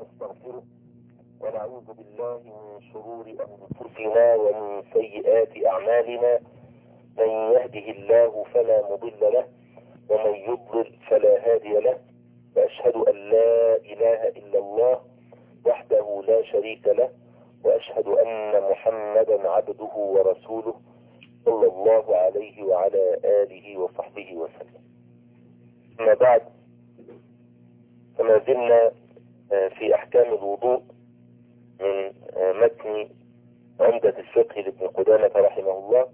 ونستغفره ونعوذ بالله من شرور أنفسنا ومن سيئات أعمالنا. من يهده الله فلا مضل له ومن يضلل فلا هادي له. وأشهد أن لا إله إلا الله وحده لا شريك له، وأشهد أن محمدا عبده ورسوله صلى الله عليه وعلى آله وصحبه وسلم. أما بعد، فما زلنا في أحكام الوضوء من متن عمدة الفقه لابن قدامة رحمه الله.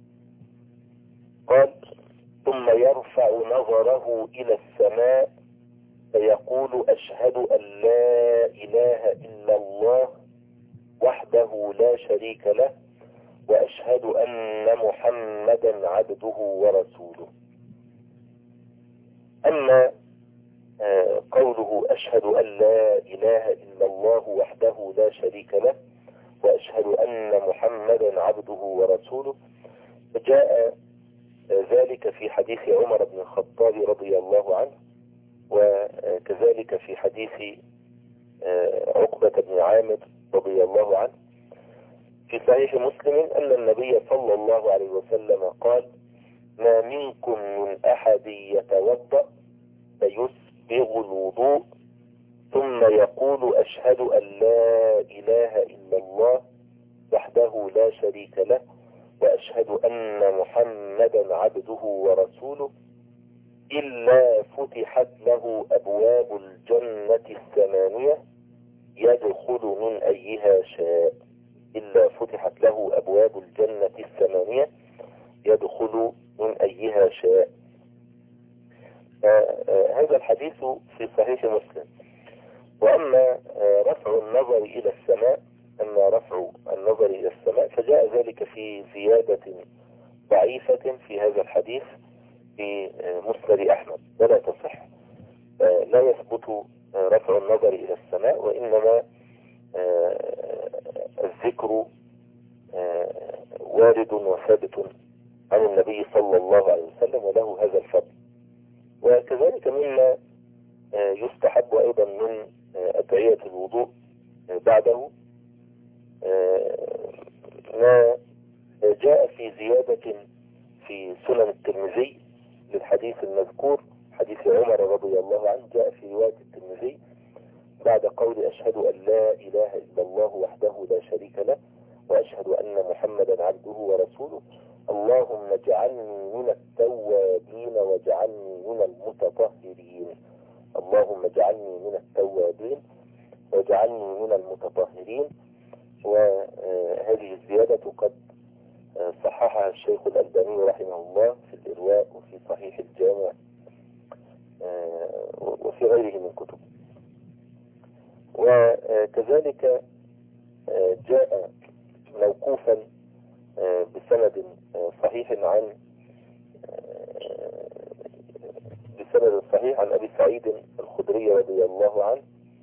قال: ثم يرفع نظره إلى السماء فيقول: أشهد أن لا إله إلا الله وحده لا شريك له، وأشهد أن محمدا عبده ورسوله. أما قوله أشهد أن لا إله إلا الله وحده لا شريك له وأشهد أن محمدا عبده ورسوله، جاء ذلك في حديث عمر بن الخطاب رضي الله عنه، وكذلك في حديث عقبة بن عامر رضي الله عنه في صحيح مسلم أن النبي صلى الله عليه وسلم قال: ما منكم من أحد يتوضأ فيسبغ الوضوء ثم يقول: أشهد أن لا إله إلا الله وحده لا شريك له، وأشهد أن محمدا عبده ورسوله، إلا فتحت له أبواب الجنة الثمانية يدخل من أيها شاء. إلا فتحت له أبواب الجنة الثمانية يدخل من أيها شاء. هذا الحديث في صحيح مسلم. وأما رفع النظر إلى السماء، فجاء ذلك في زيادة ضعيفة في هذا الحديث في مسند أحمد ولا تصح. لا يثبت رفع النظر إلى السماء، وإنما الذكر وارد وثابت عن النبي صلى الله عليه وسلم وله هذا الفضل. وكذلك مما يستحب أيضا من أدعية الوضوء بعده ما جاء في زيادة في سنن الترمذي للحديث المذكور، حديث عمر رضي الله عنه، جاء في رواية الترمذي بعد قول: أشهد أن لا إله إلا الله وحده لا شريك له، وأشهد أن محمدا عبده ورسوله، اللهم اجعلني من التوابين واجعلني من المتطهرين. اللهم اجعلني من التوابين واجعلني من المتطهرين. وهذه الزيادة قد صححها الشيخ الألباني رحمه الله في الإرواء وفي صحيح الجامع وفي غيره من كتب. وكذلك جاء موقوفا بسند صحيح عن أبي سعيد الخدري رضي الله عنه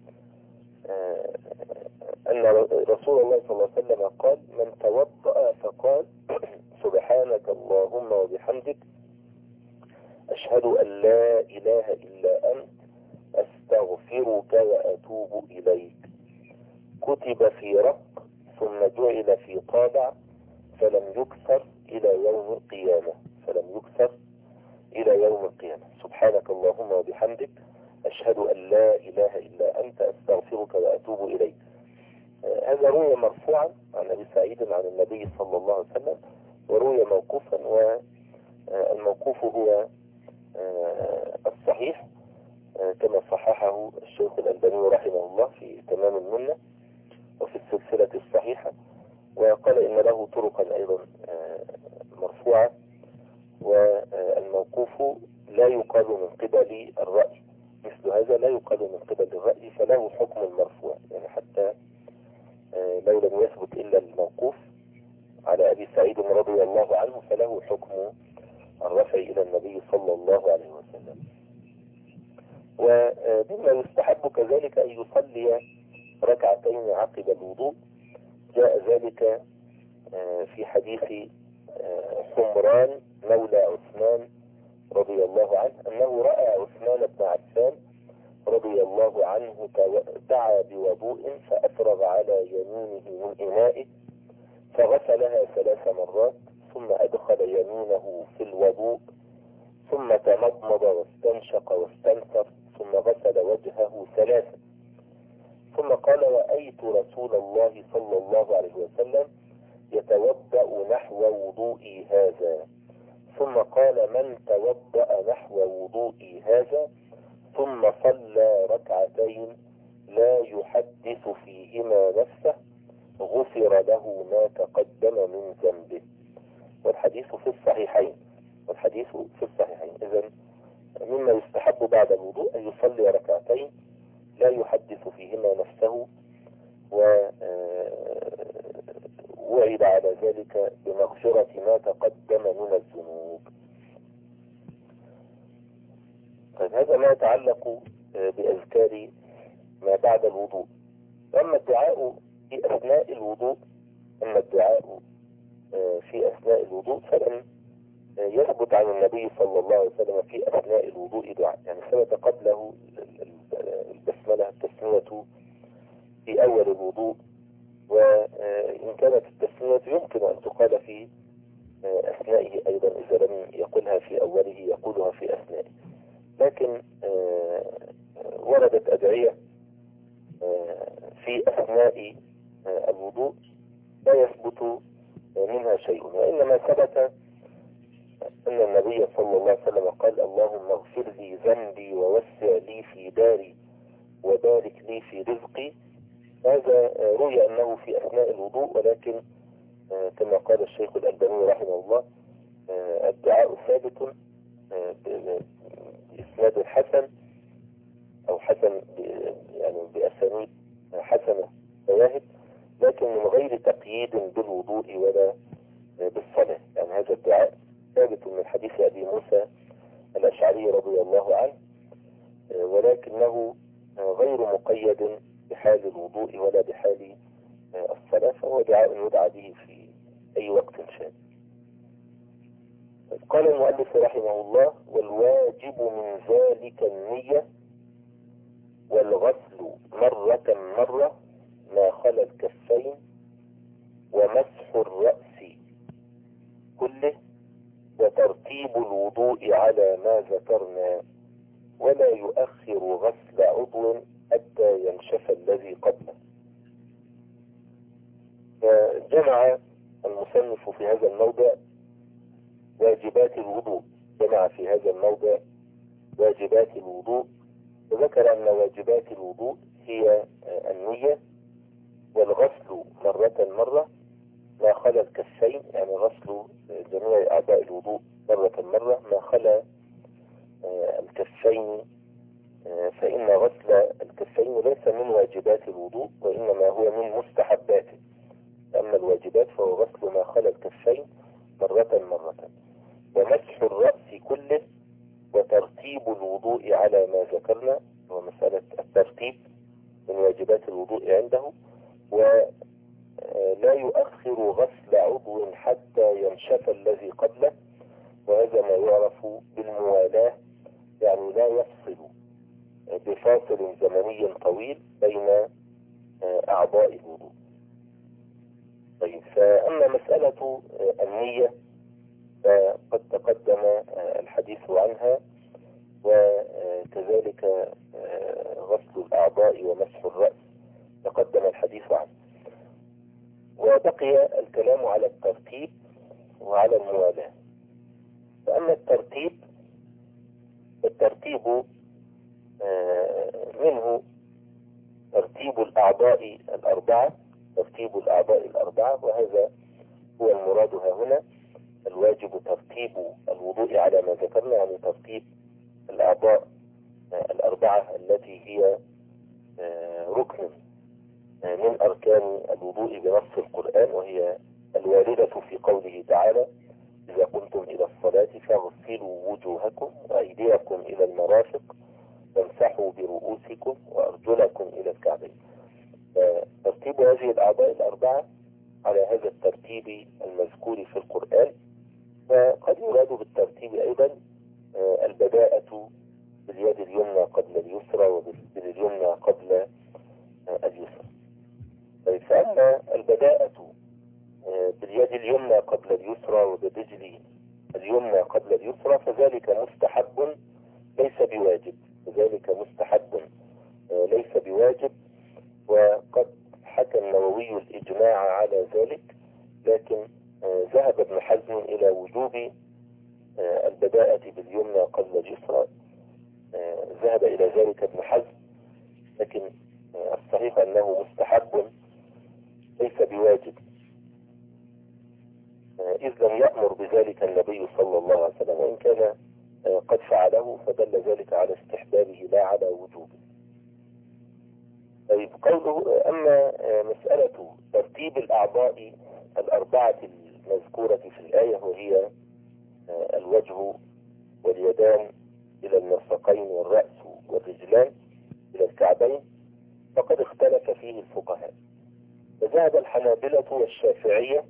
أن رسول الله صلى الله عليه وسلم قال: من توضأ فقال: سبحانك اللهم وبحمدك أشهد أن لا إله إلا أنت أستغفرك وأتوب إليك، كتب في رق ثم جعل في طابع فلم يكسر إلى يوم القيامة. سبحانك اللهم وبحمدك أشهد أن لا إله إلا أنت أستغفرك وأتوب إليك. هذا روي مرفوعا عن أبي سعيد عن النبي صلى الله عليه وسلم، وروي موقوفا، والموقوف هو الصحيح كما صححه الشيخ الألباني رحمه الله في تمام المنة وفي السلسلة الصحيحة، وقال إن له طرقا أيضا مرفوعة. والموقوف لا يقال من قبل الرأي، مثل هذا لا يقال من قبل الرأي، فله حكم المرفوع، يعني حتى لو لم يثبت إلا الموقوف على أبي سعيد رضي الله عنه فله حكم الرفع إلى النبي صلى الله عليه وسلم. ومما يستحب كذلك أن يصلي ركعتين عقب الوضوء. جاء ذلك في حديث حمران مولى عثمان رضي الله عنه أنه رأى عثمان بن عفان رضي الله عنه دعا بوضوء فأفرغ على يمينه من إنائه فغسلها 3 مرات، ثم أدخل يمينه في الوضوء، ثم تمضمض واستنشق واستنثر، ثم غسل وجهه 3، ثم قال: رأيت رسول الله صلى الله عليه وسلم يتوضأ نحو وضوئي هذا، ثم قال: من توضأ نحو وضوئي هذا ثم صلى ركعتين لا يحدث فيهما نفسه غفر له ما تقدم من ذنبه. والحديث في الصحيحين. إذن مما يستحب بعد الوضوء أن يصلي ركعتين لا يحدث فيهما نفسه، ووعد على ذلك بمغفرة ما تقدم من الذنوب. طيب، هذا ما يتعلق بأذكار ما بعد الوضوء. أما الدعاء في أثناء الوضوء فلم يثبت عن النبي صلى الله عليه وسلم في أثناء الوضوء دعاء. يعني ثبت قبله البسملة، التسمية في أول الوضوء، وإن كانت التسمية يمكن أن تقال في أثنائه أيضا، إذا لم يقولها في أوله يقولها في أثنائه. لكن وردت أدعية في أثناء الوضوء لا يثبت منها شيء، وإنما ثبت أن النبي صلى الله عليه وسلم قال: اللهم اغفر لي ذنبي ووسع لي في داري وبارك لي في رزقي. هذا روي أنه في أثناء الوضوء، ولكن كما قال الشيخ الألباني رحمه الله الدعاء ثابت بإسناد حسن أو حسن يعني بأسانيد حسنة شواهد، لكن من غير تقييد بالوضوء ولا بالصلاة. يعني هذا الدعاء ثابت من حديث أبي موسى الأشعري رضي الله عنه، ولكنه غير مقيد بحال الوضوء ولا بحال الصلاة، فهو دعاء يدعى به في أي وقت شاء. قال المؤلف رحمه الله: والواجب من ذلك النية والغسل مرة ما خلا الكفين ومسح الرأس كله وترتيب الوضوء على ما ذكرنا، ولا يؤخر غسل عضو حتى ينشف الذي قبله. فجمع المصنف في هذا الموضع واجبات الوضوء، وذكر أن واجبات الوضوء هي النية والغسل مرة ما خلا الكفين، يعني غسل جميع أعضاء الوضوء مرة ما خلا الكفين، فإن غسل الكفين ليس من واجبات الوضوء وإنما هو من مستحباته. أما الواجبات فهو غسل ما خلا الكفين مرة، ومسح الرأس كله وترتيب الوضوء على ما ذكرنا، ومسألة الترتيب من واجبات الوضوء عنده، ولا يؤخر غسل عضو حتى ينشف الذي قبله، وهذا ما يعرف بالموالاة، يعني لا يفصل بفاصل زمني طويل بين أعضاء الوضوء. طيب، فأما مسألة النية فقد تقدم الحديث عنها، وكذلك غسل الأعضاء ومسح الرأس تقدم الحديث عنه، وبقي الكلام على الترتيب وعلى الموالاة. فأما الترتيب منه ترتيب الأعضاء الأربعة، وهذا هو المراد هنا. الواجب ترتيب الوضوء على ما ذكرنا، يعني ترتيب الأعضاء الأربعة التي هي ركن من أركان الوضوء بنص القرآن، وهي الواردة في قوله تعالى: إذا قمتم إلى الصلاة فاغسلوا وجوهكم وأيديكم إلى المرافق وامسحوا برؤوسكم وأرجلكم إلى الكعبين. ترتيب هذه الأعضاء الأربعة على هذا الترتيب المذكور في القرآن. وقد يراد بالترتيب أيضا البداءة باليد اليمنى قبل اليسرى، وباليد البداءة باليد اليمنى قبل اليسرى وبالرجل اليمنى قبل اليسرى فذلك مستحب ليس بواجب، وذلك مستحب ليس بواجب. وقد حكى النووي الإجماع على ذلك، لكن ذهب ابن حزم إلى وجوب البداءة باليمنى قبل اليسرى. ذهب إلى ذلك ابن حزم، لكن الصحيح أنه مستحب ليس بواجب، إذ لم يأمر بذلك النبي صلى الله عليه وسلم، وإن كان قد فعله فدل ذلك على استحبابه لا على وجوبه. طيب، قوله أما مسألة ترتيب الأعضاء الأربعة المذكورة في الآية، وهي الوجه واليدان إلى المرفقين والرأس والرجلان إلى الكعبين، فقد اختلف فيه الفقهاء. فذهب الحنابلة والشافعية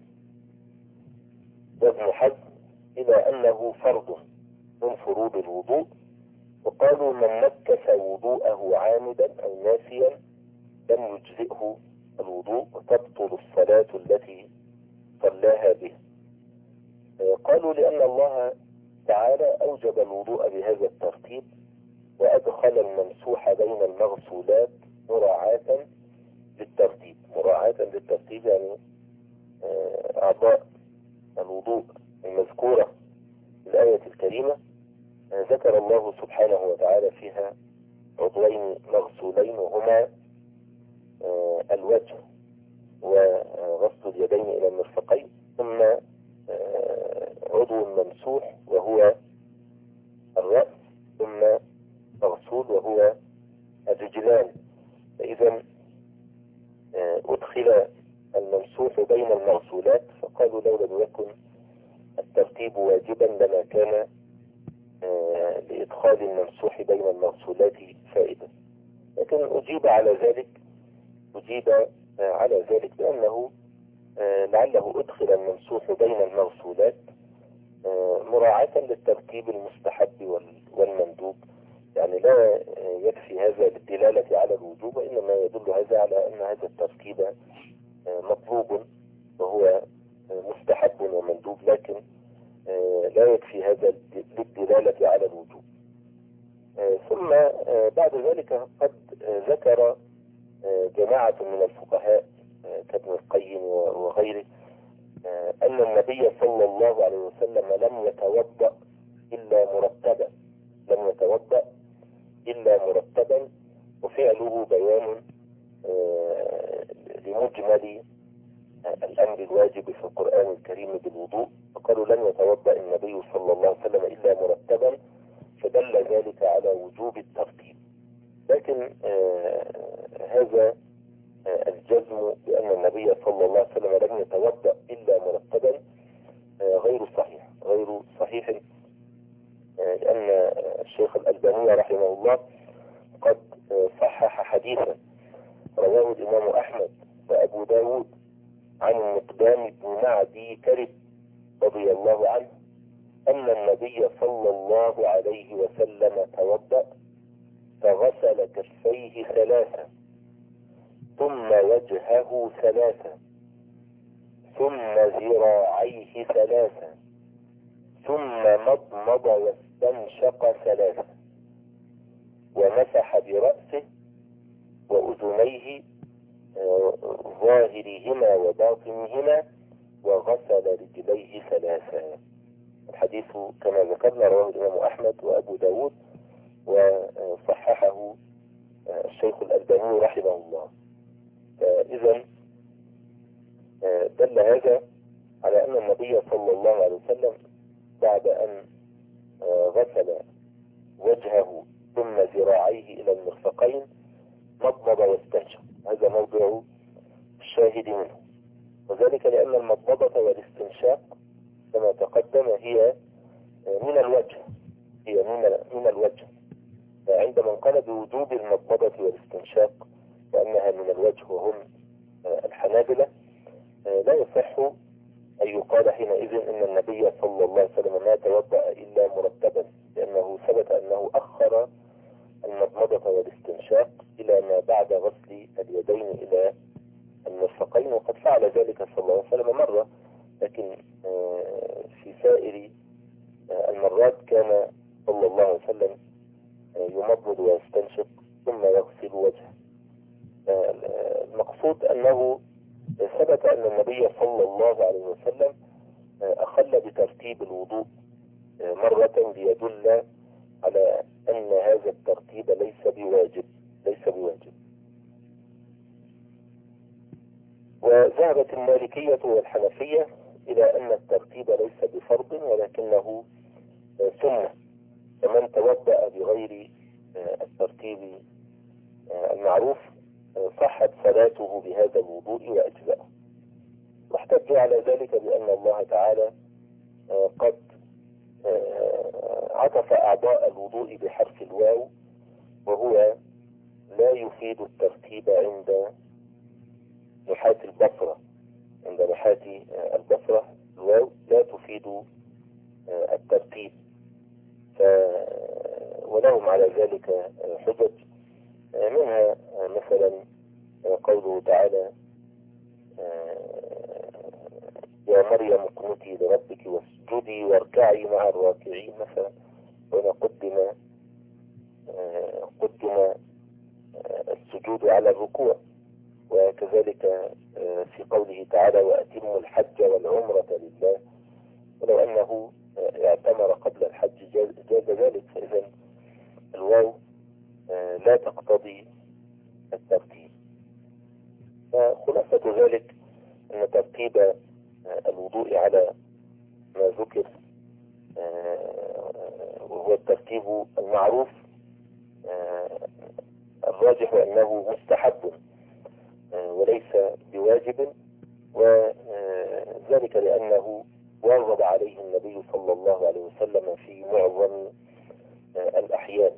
وابن حزم إلى أنه فرض من فروض الوضوء، وقالوا من نكس وضوءه عامدا أو ناسيا لم يجزئه الوضوء وتبطل الصلاة التي صلاها به. قالوا لأن الله تعالى أوجب الوضوء بهذا الترتيب، وأدخل الممسوح بين المغسولات مراعاة للترتيب. مراعاة للترتيب يعني أعضاء الوضوء المذكورة في الآية الكريمة ذكر الله سبحانه وتعالى فيها عضوين مغسولين، وهما الوجه وغسل اليدين إلى المرفقين، ثم عضو ممسوح وهو الرأس، ثم مغسول وهو الرجلان. فإذا أدخل الممسوح بين المغسولات، فقالوا لو لم يكن الترتيب واجبا لما كان لإدخال الممسوح بين المغسولات فائدة. لكن أجيب على ذلك بأنه لعله أدخل الممسوح بين المغسولات مراعاة للترتيب المستحب والمندوب، يعني لا يكفي هذا للدلالة على الوجوب، وإنما يدل هذا على أن هذا الترتيب مطلوب وهو مستحب ومندوب، لكن لا يكفي هذا للدلالة على الوجوب. ثم بعد ذلك قد ذكر جماعة من الفقهاء كابن القيم وغيره أن النبي صلى الله عليه وسلم لم يتوضأ إلا مرتبا، وفعله بيان لمجمل الأمر الواجب في القرآن الكريم بالوضوء. فقالوا لن يتوضأ النبي صلى الله عليه وسلم إلا مرتبا، فدل ذلك على وجوب الترتيب. لكن هذا الجزم بأن النبي صلى الله عليه وسلم لم يتوضأ إلا مرتبا غير صحيح، لأن الشيخ الألباني رحمه الله قد صحح حديثا رواه الإمام أحمد وأبو داود عن المقدام بن معدي كرب رضي الله عنه أن النبي صلى الله عليه وسلم توضأ فغسل كفيه 3، ثم وجهه 3، ثم ذراعيه 3، ثم مضمض واستنشق 3، ومسح برأسه وأذنيه ظاهرهما وباطنهما، وغسل رجليه 3. الحديث كما ذكرنا رواه الإمام أحمد وأبو داود، وصححه الشيخ الألباني رحمه الله. فإذا دل هذا على أن النبي صلى الله عليه وسلم بعد أن غسل وجهه ثم ذراعيه إلى المرفقين مضمض واستنشق. هذا موضع الشاهد منه، وذلك لأن المضمضة والاستنشاق كما تقدم هي من الوجه. فعندما قال بوجوب المضمضة والاستنشاق وأنها من الوجه وهم الحنابلة، لا يصح أن يقال حينئذ إن النبي صلى الله عليه وسلم ما توضأ إلا مرتبا، لأنه ثبت أنه أخر المضمضة والاستنشاق إلى ما بعد غسل اليدين إلى المرفقين، وقد فعل ذلك صلى الله عليه وسلم مرة، لكن في سائر المرات كان صلى الله عليه وسلم يمضمض ويستنشق ثم يغسل وجهه. المقصود أنه ثبت أن النبي صلى الله عليه وسلم أخل بترتيب الوضوء مرة ليدل على أن هذا الترتيب ليس بواجب. وذهبت المالكية والحنفية إلى أن الترتيب ليس بفرض ولكنه سنة، فمن توضأ بغير الترتيب المعروف صحت صلاته بهذا الوضوء وأجزأه. واحتج على ذلك بأن الله تعالى قد عطف أعضاء الوضوء بحرف الواو، وهو لا يفيد الترتيب عند نحاة البصرة. الواو لا تفيد الترتيب، ولهم على ذلك حجج، منها مثلا قوله تعالى يا مريم اقنتي لربك واسجدي واركعي مع الراكعين مثلا، هنا قدم السجود على الركوع. وكذلك في قوله تعالى وأتموا الحج والعمرة لله، ولو أنه اعتمر قبل الحج جاز ذلك، فإذا الواو لا تقتضي الترتيب. فخلاصة ذلك أن ترتيب الوضوء على ما ذكر وهو الترتيب المعروف الراجح أنه مستحب وليس بواجب، وذلك لأنه واظب عليه النبي صلى الله عليه وسلم في معظم الأحيان.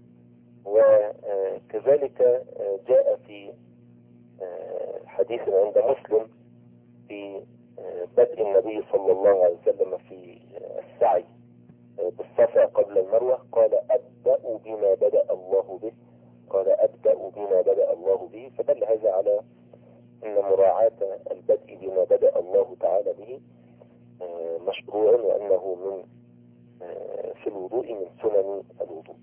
وكذلك جاء في حديث عند مسلم في بدء النبي صلى الله عليه وسلم في السعي بالصفا قبل المروة قال أبدأ بما بدأ الله به، فدل هذا على أن مراعاة البدء بما بدأ الله تعالى به مشروع، وأنه من في الوضوء من سنن الوضوء.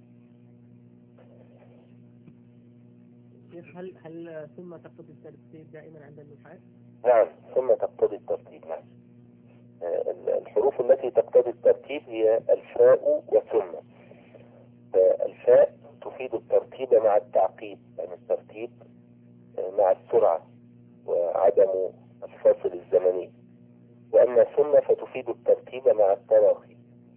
هل ثم تقتضي الترتيب دائما عند النحاة؟ نعم، ثم تقتضي الترتيب. نعم، الحروف التي تقتضي الترتيب هي الفاء وثم. الفاء تفيد الترتيب مع التعقيب، يعني الترتيب مع السرعة وعدم الفاصل الزمني. وأما ثم فتفيد الترتيب مع التراخي،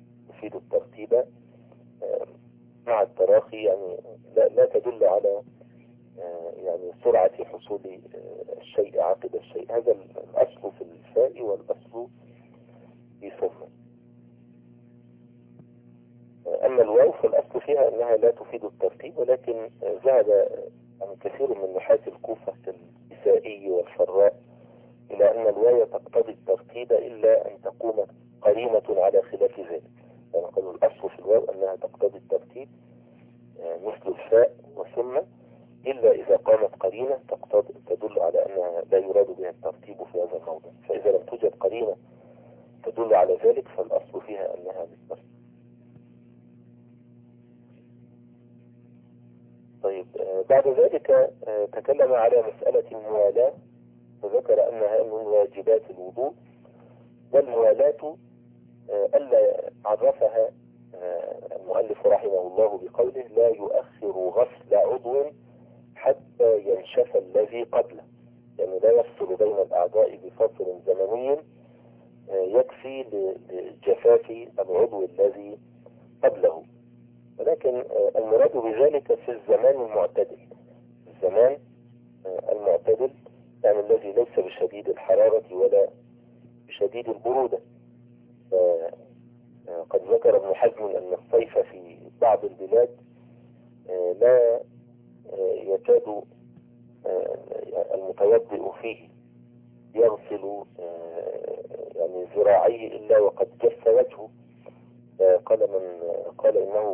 يعني لا تدل على يعني سرعة حصول الشيء عقب الشيء. هذا الأصل في الفاء والأصل في ثم. أما الواو فالأصل فيها أنها لا تفيد الترتيب، ولكن ذهب يعني كثير من نحاة الكوفة كالكسائي والفراء إلى أن الواو تقتضي الترتيب إلا أن تقوم قرينة على خلاف ذلك. يعني قالوا الأصل في الواو أنها تقتضي الترتيب مثل الفاء وثم، إلا إذا قامت قرينة تدل على أنها لا يراد بها الترتيب في هذا الموضع. فإذا لم توجد قرينة تدل على ذلك فالأصل فيها أنها بالترتيب. طيب، بعد ذلك تكلم على مسألة الموالاة، وذكر أنها من واجبات الوضوء. والموالاة ألا عرفها المؤلف رحمه الله بقوله لا يؤخر غسل عضو حتى ينشف الذي قبله، يعني لا يفصل بين الأعضاء بفصل زمني يكفي لجفاف العضو الذي قبله. ولكن المراد بذلك في الزمان المعتدل، يعني الذي ليس بشديد الحرارة ولا بشديد البرودة. قد ذكر ابن حزم أن الصيف في بعض البلاد لا يكاد المتوضئ فيه يغسل يعني ذراعيه إلا وقد جف وجهه. قال من قال إنه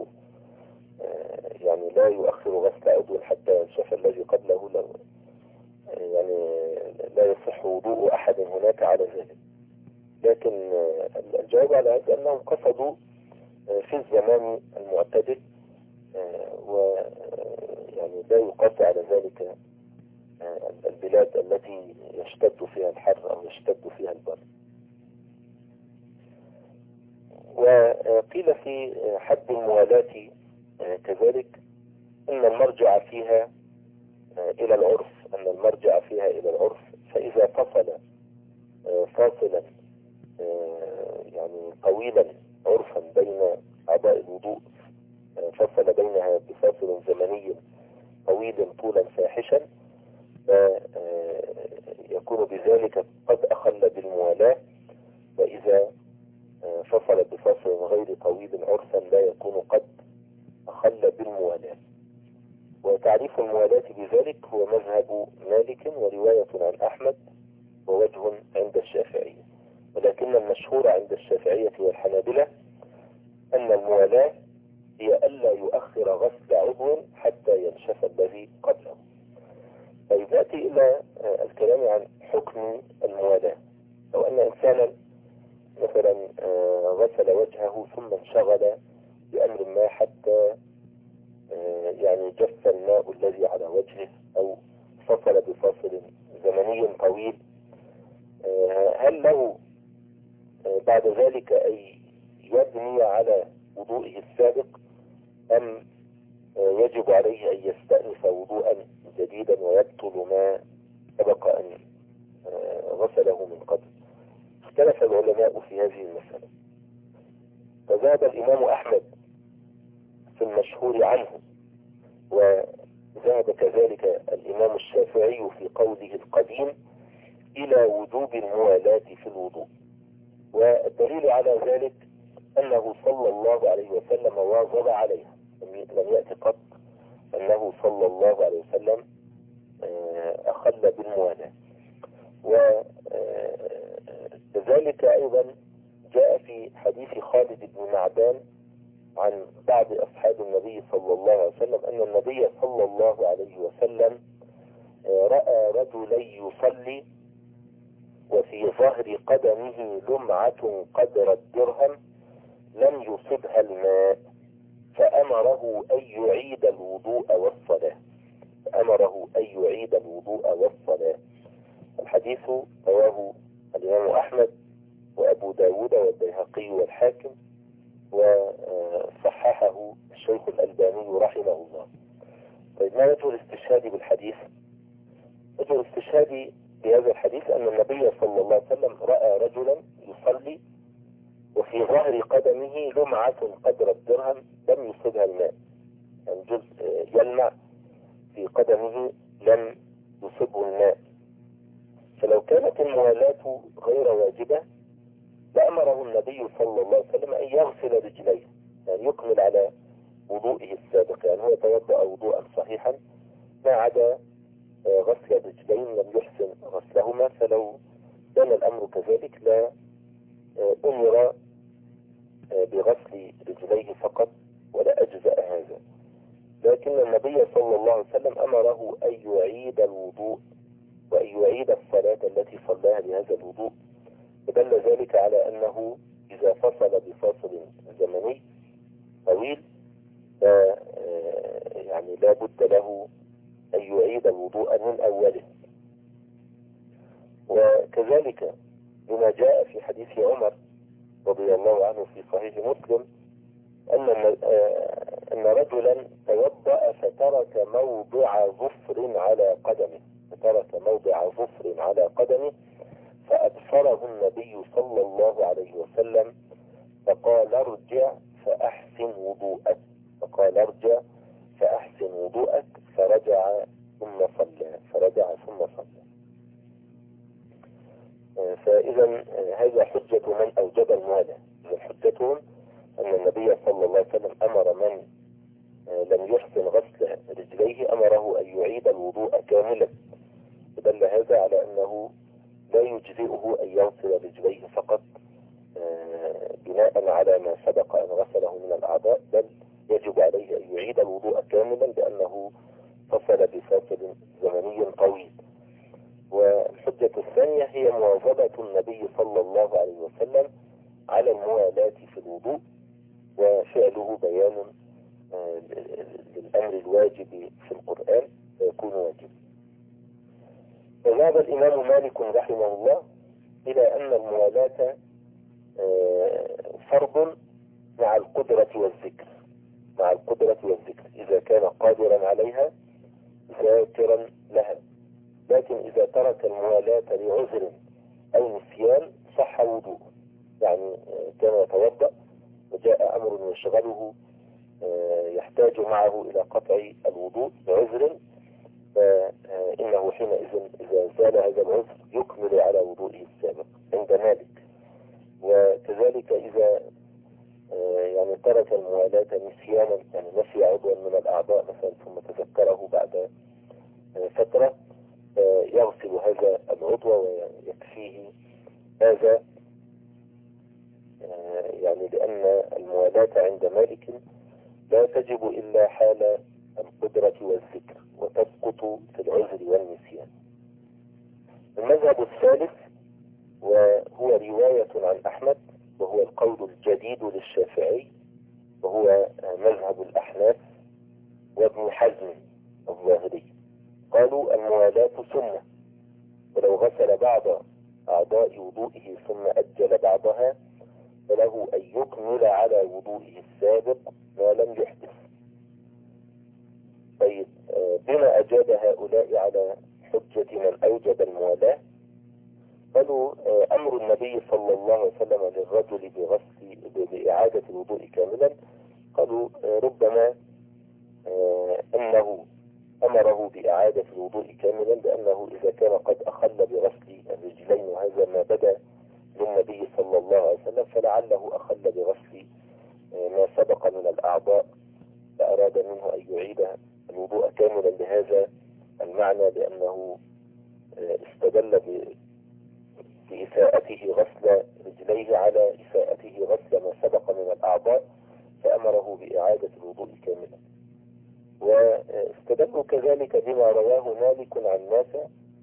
يعني لا يؤخر غسل عضو حتى ينشف الذي قبله، يعني أحد هناك على ذلك. لكن الجواب على هذا أنهم قصدوا في الزمان المعتدل، ويعني لا يقاس على ذلك البلاد التي يشتد فيها الحر أو يشتد فيها البرد. وقيل في حد الموالاة كذلك أن المرجع فيها إلى العرف، فإذا فصل فاصلا يعني طويلا عرفا بين أعضاء الوضوء، فصل بينها بفاصل زمني طويل طولا فاحشا، يكون بذلك قد أخل بالموالاة. وإذا فصل بفاصل غير طويل عرفا لا يكون قد أخل بالموالاة. وتعريف الموالاة بذلك هو مذهب مالك ورواية عن أحمد ووجه عند الشافعية، ولكن المشهور عند الشافعية والحنابلة أن الموالاة هي ألا يؤخر غسل عضو حتى ينشف الذي قبله. طيب نأتي إلى الكلام عن حكم الموالاة. لو أن إنسانا مثلا غسل وجهه ثم انشغل بأمر ما حتى يعني جف الماء الذي على وجهه أو فصل بفاصل زمني طويل، هل له بعد ذلك أن يبني على وضوئه السابق أم يجب عليه أن يستأنف وضوءا جديدا ويبطل ما سبق أن غسله من قبل؟ اختلف العلماء في هذه المسألة. فذهب الإمام أحمد في المشهور عنه، وذهب كذلك الإمام الشافعي في قوله القديم إلى وجوب الموالاة في الوضوء. والدليل على ذلك أنه صلى الله عليه وسلم واظب عليها، لم يأتي قط أنه صلى الله عليه وسلم أخل بالموالاة. وكذلك أيضا جاء في حديث خالد بن معدان عن بعض أصحاب النبي صلى الله عليه وسلم أن النبي صلى الله عليه وسلم رأى رجلا يصلي وفي ظهر قدمه لمعة قدر الدرهم لم يصبها الماء، فأمره أن يعيد الوضوء والصلاة. الحديث رواه الإمام أحمد وأبو داود والبيهقي والحاكم، وصححه الشيخ الألباني رحمه الله. طيب ما وجه الاستشهاد بالحديث؟ وجه الاستشهاد بهذا الحديث أن النبي صلى الله عليه وسلم رأى رجلا يصلي وفي ظهر قدمه لمعة قدر الدرهم لم يصبها الماء، يعني جزء يلمع في قدمه لم يصبه الماء. فلو كانت الموالاة غير واجبة لأمره النبي صلى الله عليه وسلم أن يغسل رجليه، يعني يكمل على وضوئه السابق، يعني هو يتوضأ وضوءا صحيحا ما عدا غسل الرجلين لم يحسن غسلهما. فلو كان الأمر كذلك لا أمر بغسل رجليه فقط ولا أجزأ هذا. لكن النبي صلى الله عليه وسلم أمره أن يعيد الوضوء وأن يعيد الصلاة التي صلاها بهذا الوضوء، ودل ذلك على أنه إذا فصل بفاصل زمني طويل يعني لا بد له أن يعيد الوضوء من أوله. وكذلك بما جاء في حديث عمر رضي الله عنه في صحيح مسلم أن رجلا توضأ فترك موضع ظفر على قدمه فأبصره النبي صلى الله عليه وسلم فقال ارجع فأحسن وضوءك فرجع ثم صلى. فإذا هذا حجة من أوجب الموالاة. إذا حجتهم أن النبي صلى الله عليه وسلم أمر من لم يحسن غسل رجليه أمره أن يعيد الوضوء كاملا، دل هذا على أنه لا يجزئه أن يغسل رجليه فقط بناء على ما سبق أن غسله من الأعضاء، بل يجب عليه أن يعيد الوضوء كاملا لأنه فصل بفاصل زمني طويل. والحجة الثانية هي مواظبة النبي صلى الله عليه وسلم على الموالاة في الوضوء، وفعله بيان للأمر الواجب في القرآن فيكون واجب. وذهب الإمام مالك رحمه الله إلى أن الموالاة فرض مع القدرة والذكر، مع القدرة والذكر إذا كان قادرا عليها ذاكرا لها. لكن إذا ترك الموالاة لعذر أو نسيان صح وضوءه، يعني كان يتوضأ وجاء أمر يشغله يحتاج معه إلى قطع الوضوء بعذر، فإنه حينئذ إذا زال هذا العذر يكمل على وضوئه السابق عند مالك. وكذلك إذا يعني ترك الموالاة نسيانا، يعني نسي عضوا من الأعضاء مثلا ثم تذكره بعد فترة، يغسل هذا العضو ويكفيه هذا، يعني لأن الموالاة عند مالك لا تجب إلا حال القدرة والذكر وتسقط في العذر والنسيان. المذهب الثالث وهو رواية عن أحمد، وهو القول الجديد للشافعي، وهو مذهب الأحناف وابن حزم الظاهري. قالوا الموالاة سنة، ولو غسل بعض أعضاء وضوئه ثم أجل بعضها فله أن يكمل على وضوئه السابق ما لم يحدث. طيب، بما أجاب هؤلاء على حجة من أوجب الموالاة؟ قالوا أمر النبي صلى الله عليه وسلم للرجل بإعادة الوضوء كاملا، قالوا ربما أنه أمره بإعادة الوضوء كاملا لأنه إذا كان قد أخل بغسل الرجلين، وهذا ما بدا للنبي صلى الله عليه وسلم، فلعله أخل بغسل ما سبق من الأعضاء فأراد منه أن يعيد الوضوء كاملا بهذا المعنى، لأنه استدل بإساءته غسل رجليه على إساءته غسل ما سبق من الأعضاء فأمره بإعادة الوضوء كاملا. واستدلوا كذلك بما رواه مالك عن نافع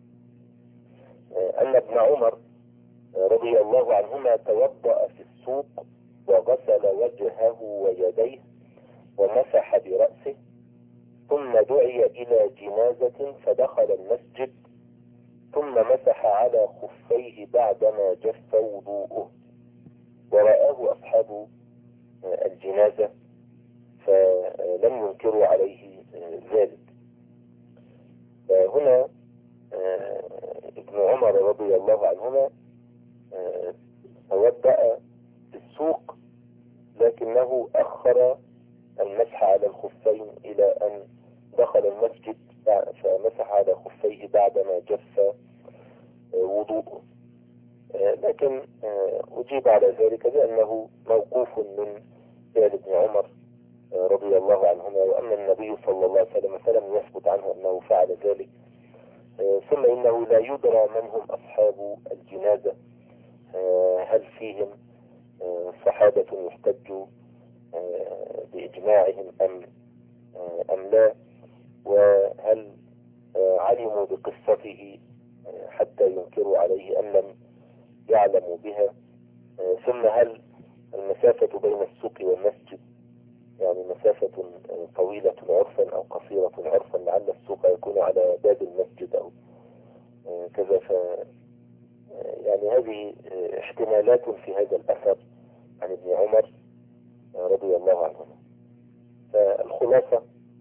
أن ابن عمر رضي الله عنهما توضأ في السوق وغسل وجهه ويديه ومسح برأسه، ثم دعي إلى جنازة فدخل المسجد ثم مسح على خفيه بعدما جف وضوءه، ورآه أصحاب الجنازة فلم ينكروا عليه ذلك. فهنا ابن عمر رضي الله عنهما توضأ في السوق، لكنه أخر المسح على الخفين إلى أن دخل المسجد فمسح على خفيه بعدما جف وضوءه. لكن أجيب على ذلك بأنه موقوف من فعل ابن عمر رضي الله عنهما، وأن النبي صلى الله عليه وسلم فلم يثبت عنه أنه فعل ذلك. ثم إنه لا يدرى من هم أصحاب الجنازة، هل فيهم صحابة يحتج بإجماعهم أم لا، وهل علموا بقصته حتى ينكروا عليه أم لم يعلموا بها. ثم هل المسافة بين السوق والمسجد يعني مسافة طويلة عرفا أو قصيرة عرفا، لعل السوق يكون على باب المسجد أو كذا. يعني هذه احتمالات في هذا الأثر عن ابن عمر رضي الله عنه. فالخلاصة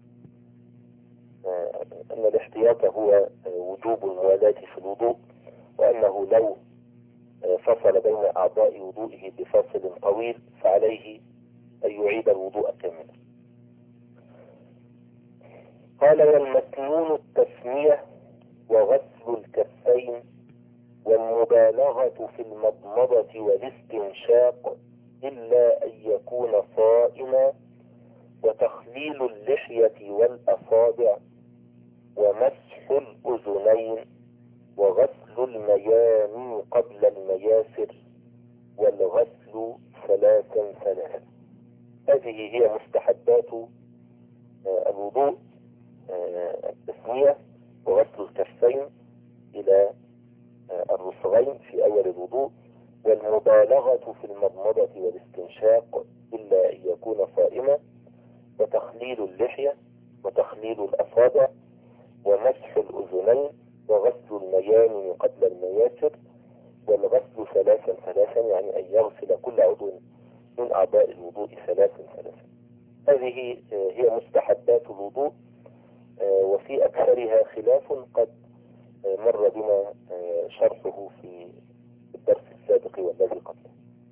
أن الاحتياط هو وجوب الموالاة في الوضوء، وأنه لو فصل بين أعضاء وضوئه بفاصل طويل فعليه أن يعيد الوضوء كاملا. قال والمسنون التسمية وغسل الكفين والمبالغة في المضمضة والاستنشاق إلا أن يكون صائما، وتخليل اللحية والأصابع ومسح الأذنين وغسل الميامن قبل المياسر والغسل ثلاثا ثلاثا. هذه هي مستحبات الوضوء: التسمية وغسل الكفين إلى والمبالغة في المضمضة والاستنشاق إلا أن يكون صائما، وتخليل اللحية وتخليل الأصابع ومسح الأذنين وغسل الميامن قبل المياسر، والغسل ثلاثا يعني أن يغسل كل عضو من أعضاء الوضوء ثلاثا. هذه هي مستحبات الوضوء، وفي أكثرها خلاف قد مر بنا شرحه في الدرس السابق والذي قبله.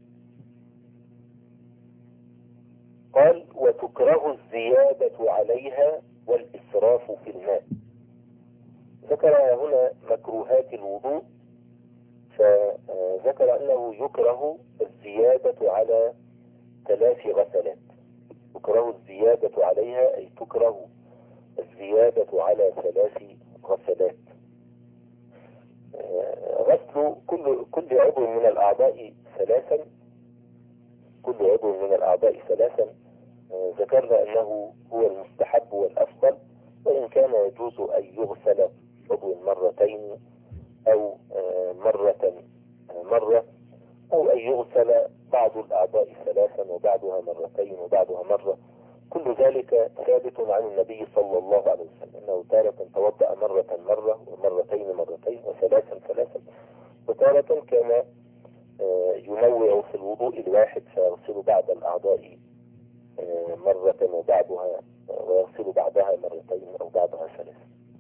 قال: وتكره الزيادة عليها والإسراف في الماء. ذكر هنا مكروهات الوضوء، فذكر أنه يكره الزيادة على 3 غسلات. تكره الزيادة عليها أي تكره الزيادة على 3 غسلات. غسل كل عضو من الأعضاء 3، كل عضو من الأعضاء 3 ذكرنا أنه هو المستحب والأفضل، وإن كان يجوز أن يغسل عضو مرتين أو مرة، أو أن يغسل بعض الأعضاء 3 وبعضها مرتين وبعضها مرة. كل ذلك ثابت عن النبي صلى الله عليه وسلم، أنه تارة توضأ مرة ومرتين وثلاثا، وتارة كان ينوع في الوضوء الواحد فيغسل بعض الأعضاء مرة ويغسل بعضها مرتين أو بعضها 3.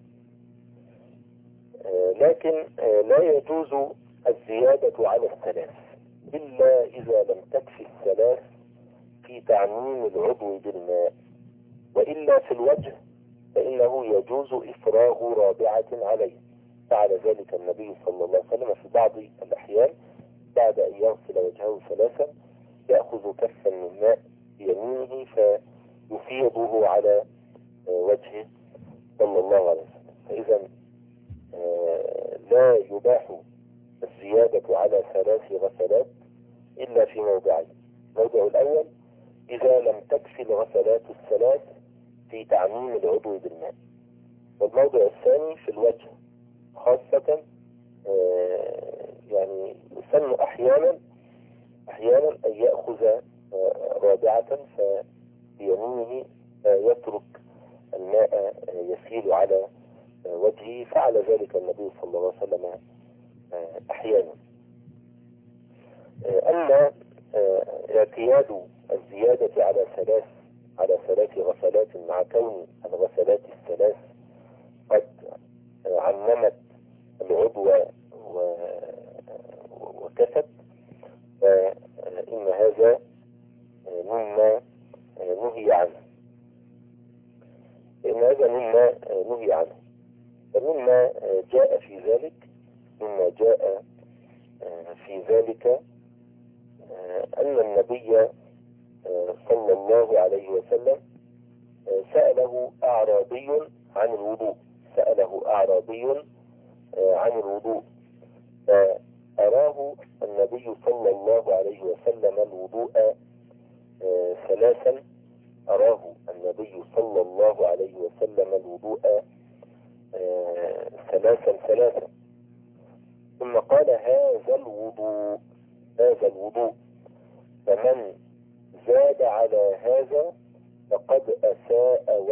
لكن لا يجوز الزيادة على 3 إلا إذا لم تكفي 3 في تعميم العضو بالماء، وإلا في الوجه فإنه يجوز إفراغ رابعة عليه. فعل ذلك النبي صلى الله عليه وسلم في بعض الأحيان، بعد أن يغسل وجهه 3 يأخذ كفا من ماء بيمينه فيفيضه على وجهه صلى الله عليه وسلم. فإذا لا يباح الزيادة على 3 غسلات إلا في موضعين. الموضع الأول إذا لم تكفي الغسلات 3 في تعميم العضو بالماء، والموضع الثاني في الوجه خاصة. يعني يسن أحيانا أن يأخذ رابعة فبيمينه يترك الماء يسيل على وجهه، فعل ذلك النبي صلى الله عليه وسلم أحيانا. أما اعتياد الزيادة على 3 غسلات مع كون الغسلات 3 قد عممت العضو وكفت، فإن هذا مما نهي عنه، ومما جاء في ذلك أن النبي صلى الله عليه وسلم سأله أعرابي عن الوضوء، فأراه النبي صلى الله عليه وسلم الوضوء 3، ثلاثا، ثم قال: هذا الوضوء، فمن زاد على هذا فقد أساء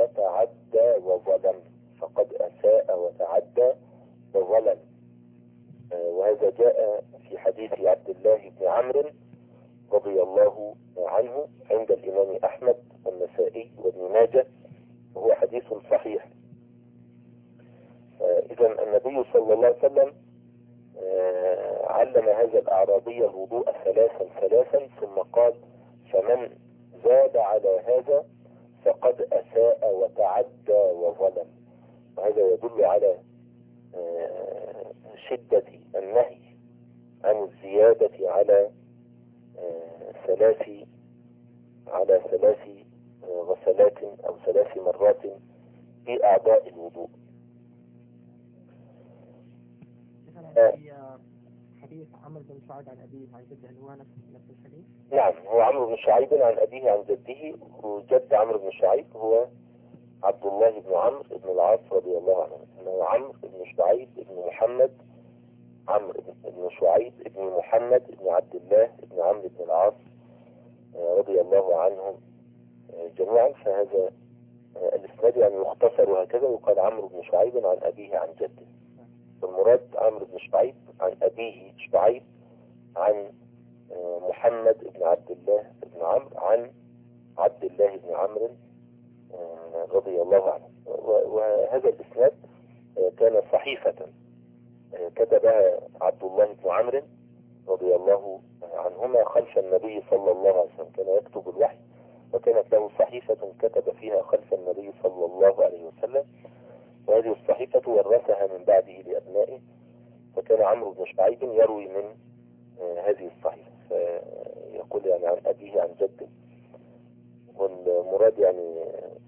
وظلم. وهذا جاء في حديث عبد الله بن عمرو رضي الله عنه عند الإمام أحمد والنسائي وابن ماجه، وهو حديث صحيح. إذا النبي صلى الله عليه وسلم علم هذا الأعرابي الوضوء 3 ثم قال: فمن زاد على هذا فقد أساء وتعدى وظلم. وهذا يدل على شدة النهي عن الزيادة على 3 غسلات أو 3 مرات في أعضاء الوضوء. في حديث عمرو بن شعيب عن أبيه عن جده، هو نفس الحديث؟ نعم، هو عمرو بن شعيب عن أبيه عن جده، وجد عمرو بن شعيب هو عبد الله بن عمرو بن العاص رضي الله عنه، انه عمرو بن شعيب بن محمد عمرو بن شعيب بن محمد بن عبد الله بن عمرو بن العاص رضي الله عنهم جميعا. فهذا الإسناد يعني يختصر هكذا، يقال عمرو بن شعيب عن أبيه عن جده، والمراد عمرو بن شعيب عن أبيه شعيب عن محمد بن عبد الله بن عمرو عن عبد الله بن عمرو رضي الله عنه. وهذا الإسناد كان صحيفة كتبها عبد الله بن عمرو رضي الله عنهما خلف النبي صلى الله عليه وسلم، كان يكتب الوحي وكانت له صحيفة كتب فيها خلف النبي صلى الله عليه وسلم، وهذه الصحيفة ورثها من بعده لأبنائه، فكان عمرو بن شعيب يروي من هذه الصحيفة، فيقول يعني عن أبيه عن جده. والمراد يعني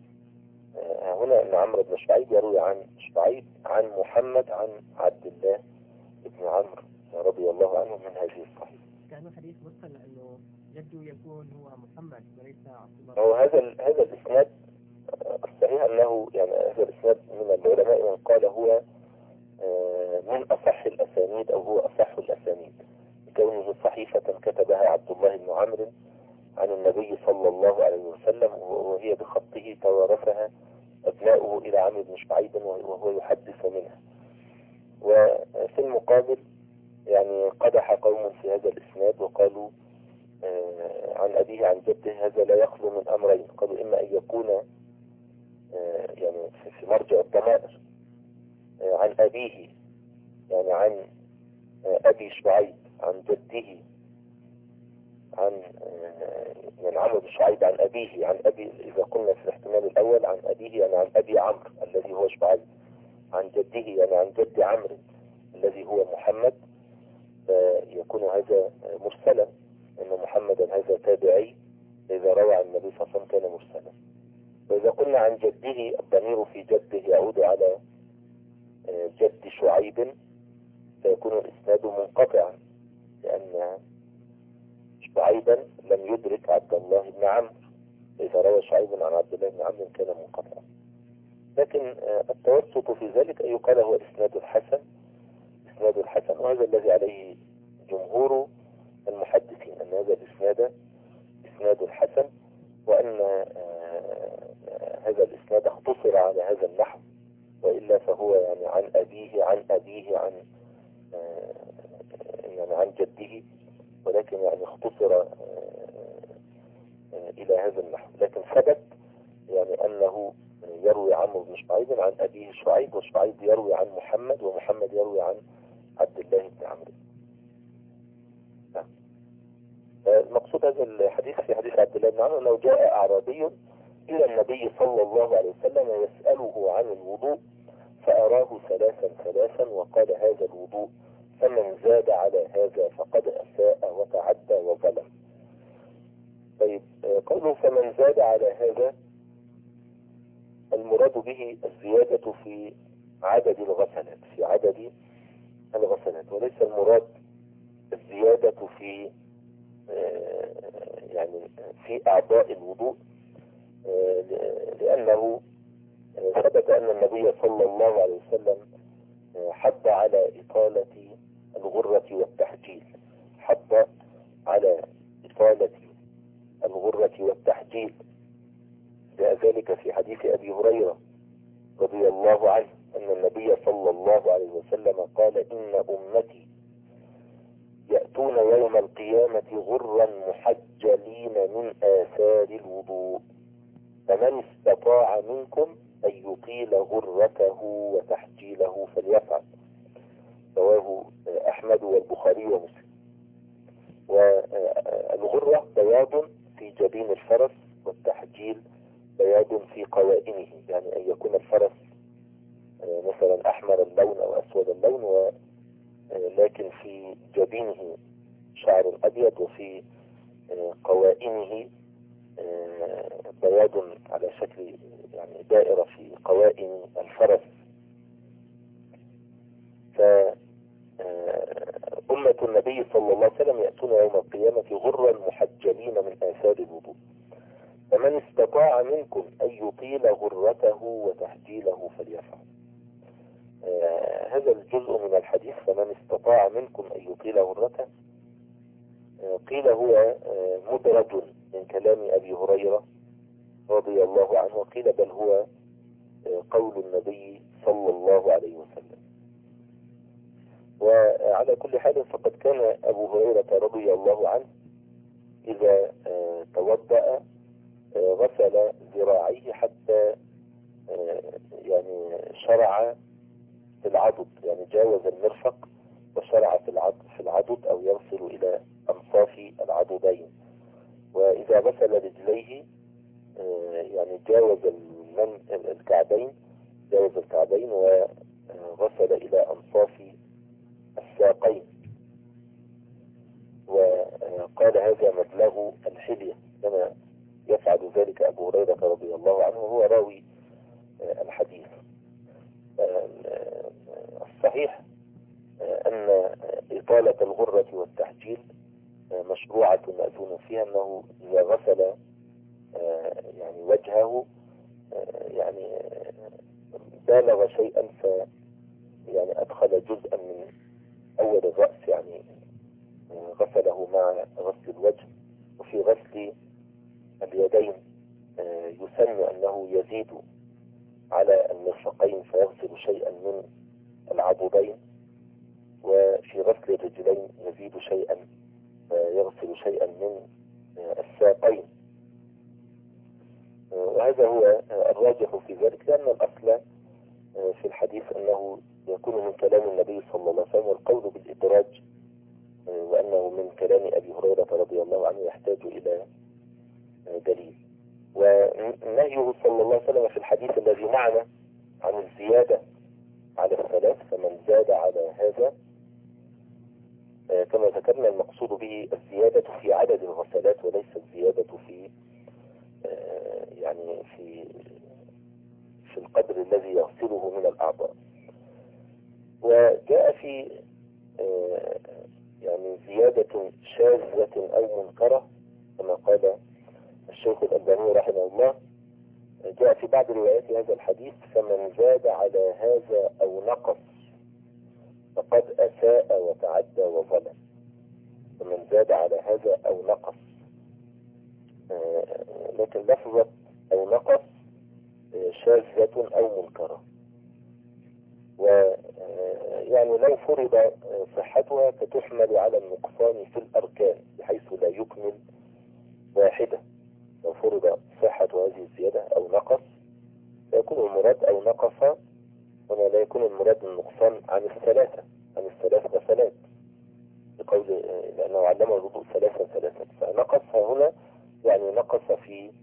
هنا أن عمرو بن شعيب يروي عن شعيب عن محمد عن عبد الله بن عمرو رضي الله عنه من هذه الصحيفة. كأنه حديث مرسل لأنه جده يكون هو محمد وليس عبد الله. هو هذا الإسناد الصحيح أنه يعني هذا الإسناد من العلماء من قال هو من أصح الأسانيد أو هو أصح الأسانيد، كونه صحيفة كتبها عبد الله بن عمرو عن النبي صلى الله عليه وسلم، وهي بخطه توارثها أبناؤه إلى عمرو بن شعيب وهو يحدث منها. وفي المقابل يعني قدح قوم في هذا الإسناد وقالوا عن أبيه عن جده، هذا لا يخلو من أمرين، قالوا إما أن يكون يعني في مرجع الضمائر عن أبيه يعني عن أبي شعيب عن جده عن يعني عمرو بن شعيب عن أبيه عن أبي، إذا قلنا في الاحتمال الأول عن أبيه يعني عن أبي عمرو الذي هو شعيب، عن جده يعني عن جد عمرو الذي هو محمد، يكون هذا مرسلا، أن محمدا هذا تابعي إذا روى عن النبي صلى الله عليه وسلم كان مرسلا. وإذا قلنا عن جده الضمير في جده يعود على جد شعيب، فيكون الإسناد منقطعا، لأن شعيبا لم يدرك عبد الله بن عمرو، إذا روى شعيب عن عبد الله بن عمرو كان منقطعا. لكن التوسط في ذلك أن يقال هو إسناد الحسن، إسناد الحسن، وهذا الذي عليه جمهور المحدثين، أن هذا الإسناد إسناد الحسن، وأن هذا الإسناد اختصر على هذا النحو، وإلا فهو يعني عن أبيه عن أبيه عن يعني عن جده، ولكن يعني اختصر إلى هذا النحو. لكن ثبت يعني أنه يروي عمرو بن شعيب عن أبيه شعيب، وشعيب يروي عن محمد، ومحمد يروي عن عبد الله بن عمرو. المقصود هذا الحديث في حديث عبد الله بن عمرو أنه جاء أعرابي إلى النبي صلى الله عليه وسلم يسأله عن الوضوء، فأراه ثلاثا وقال هذا الوضوء، فمن زاد على هذا فقد أساء وتعدى وظلم. طيب قوله فمن زاد على هذا، المراد به الزيادة في عدد الغسلات، في عدد الغسلات، وليس المراد الزيادة في يعني في أعضاء الوضوء، لأنه ثبت أن النبي صلى الله عليه وسلم حض على إطالة الغرة والتحجيل، حض على إطالة الغرة والتحجيل، جاء ذلك في حديث أبي هريرة رضي الله عنه أن النبي صلى الله عليه وسلم قال إن أمتي يأتون يوم القيامة غرا محجلين من آثار الوضوء، فمن استطاع منكم أن يطيل غرته وتحجيله فليفعل. رواه أحمد والبخاري ومسلم. والغرة بياض في جبين الفرس، والتحجيل بياض في قوائمه، يعني أن يكون الفرس مثلا أحمر اللون أو أسود اللون، لكن في جبينه شعر أبيض، وفي قوائمه بياض على شكل يعني دائرة في قوائم الفرس. فأمة النبي صلى الله عليه وسلم يأتون يوم القيامة غرا محجلين من آثار الوضوء، فمن استطاع منكم أن يطيل غرته وتحجيله فليفعل. هذا الجزء من الحديث فمن استطاع منكم أن يطيل غرته قيل هو مدرج من كلام أبي هريرة رضي الله عنه، وقيل بل هو قول النبي صلى الله عليه وسلم. وعلى كل حال فقد كان أبو هريرة رضي الله عنه إذا توضأ غسل ذراعيه حتى يعني شرع في العضد، يعني جاوز المرفق وشرع في العضد أو يصل إلى أنصاف العضدين. وإذا غسل رجليه يعني جاوز الكعبين وغسل إلى أنصاف الساقين. وقال هذا مبلغ الحلية كما يفعل ذلك أبو هريرة رضي الله عنه وهو راوي الحديث. الصحيح أن إطالة الغرة والتحجيل مشروعة مأذون فيها، أنه إذا غسل يعني وجهه يعني بالغ شيئا يعني أدخل جزءا من أول الرأس، يعني غسله مع غسل الوجه. وفي غسل اليدين يسن أنه يزيد على المرفقين فيغسل شيئا من العضدين، وفي غسل الرجلين يزيد شيئا فيغسل شيئا من الساقين. وهذا هو الراجح في ذلك، لأن الأصل في الحديث أنه يكون من كلام النبي صلى الله عليه وسلم، والقول بالإدراج وأنه من كلام أبي هريرة رضي الله عنه يحتاج إلى دليل. ونهيه صلى الله عليه وسلم في الحديث الذي معنا عن الزيادة على الثلاث، فمن زاد على هذا كما ذكرنا المقصود به الزيادة في عدد الغسلات وليس الزيادة في يعني في القدر الذي يغسله من الأعضاء. وجاء في يعني زيادة شاذة أو منكرة كما قال الشيخ الألباني رحمه الله. جاء في بعض روايات هذا الحديث فمن زاد على هذا أو نقص فقد أساء وتعدى وظلم. فمن زاد على هذا أو نقص، لكن لفظة أو نقص شاذة أو منكرة. ويعني لو فرض صحتها فتحمل على النقصان في الأركان بحيث لا يكمل واحدة. لو فرض صحة هذه الزيادة أو نقص فيكون المراد أو نقص هنا، لا يكون المراد النقصان عن الثلاث غسلات، بقول لأنه علمه الوضوء ثلاثة. فنقص هنا يعني نقص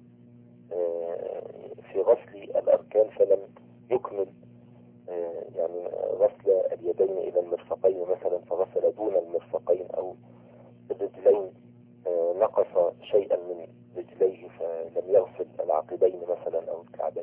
في غسل الأركان فلم يكمل، يعني غسل اليدين إلى المرفقين مثلا فغسل دون المرفقين، أو الرجلين نقص شيئا من رجليه فلم يغسل العقبين مثلا أو الكعبين.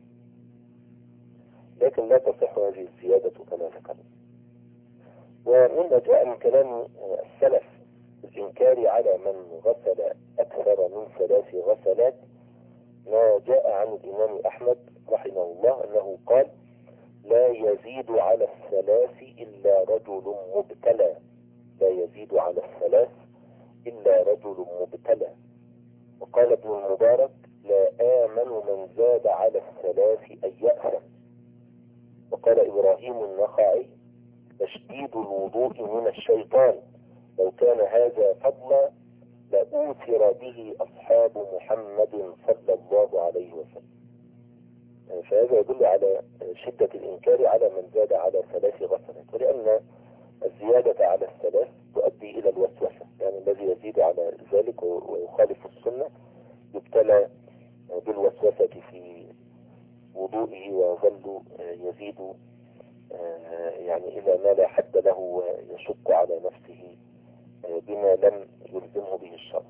لكن لا تصح هذه الزيادة كما ذكرنا. ومما جاء من كلام السلف الإنكار على من غسل أكثر من 3 غسلات ما جاء عن الإمام أحمد رحمه الله أنه قال لا يزيد على 3 إلا رجل مبتلى. لا يزيد على 3 إلا رجل مبتلى. وقال ابن المبارك لا آمن من زاد على 3 أن يأثم. وقال إبراهيم النخعي تشديد الوضوء من الشيطان، لو كان هذا فضلا لأوثر به أصحاب محمد صلى الله عليه وسلم. فهذا يدل على شدة الإنكار على من زاد على 3 غسلات، ولأن الزيادة على 3 تؤدي إلى الوسوسة، يعني الذي يزيد على ذلك ويخالف السنة يبتلى بالوسوسة في وضوئه ويظل يزيد يعني إذا ما لا حد له ويشق على نفسه بما لم يلزمه به الشرع.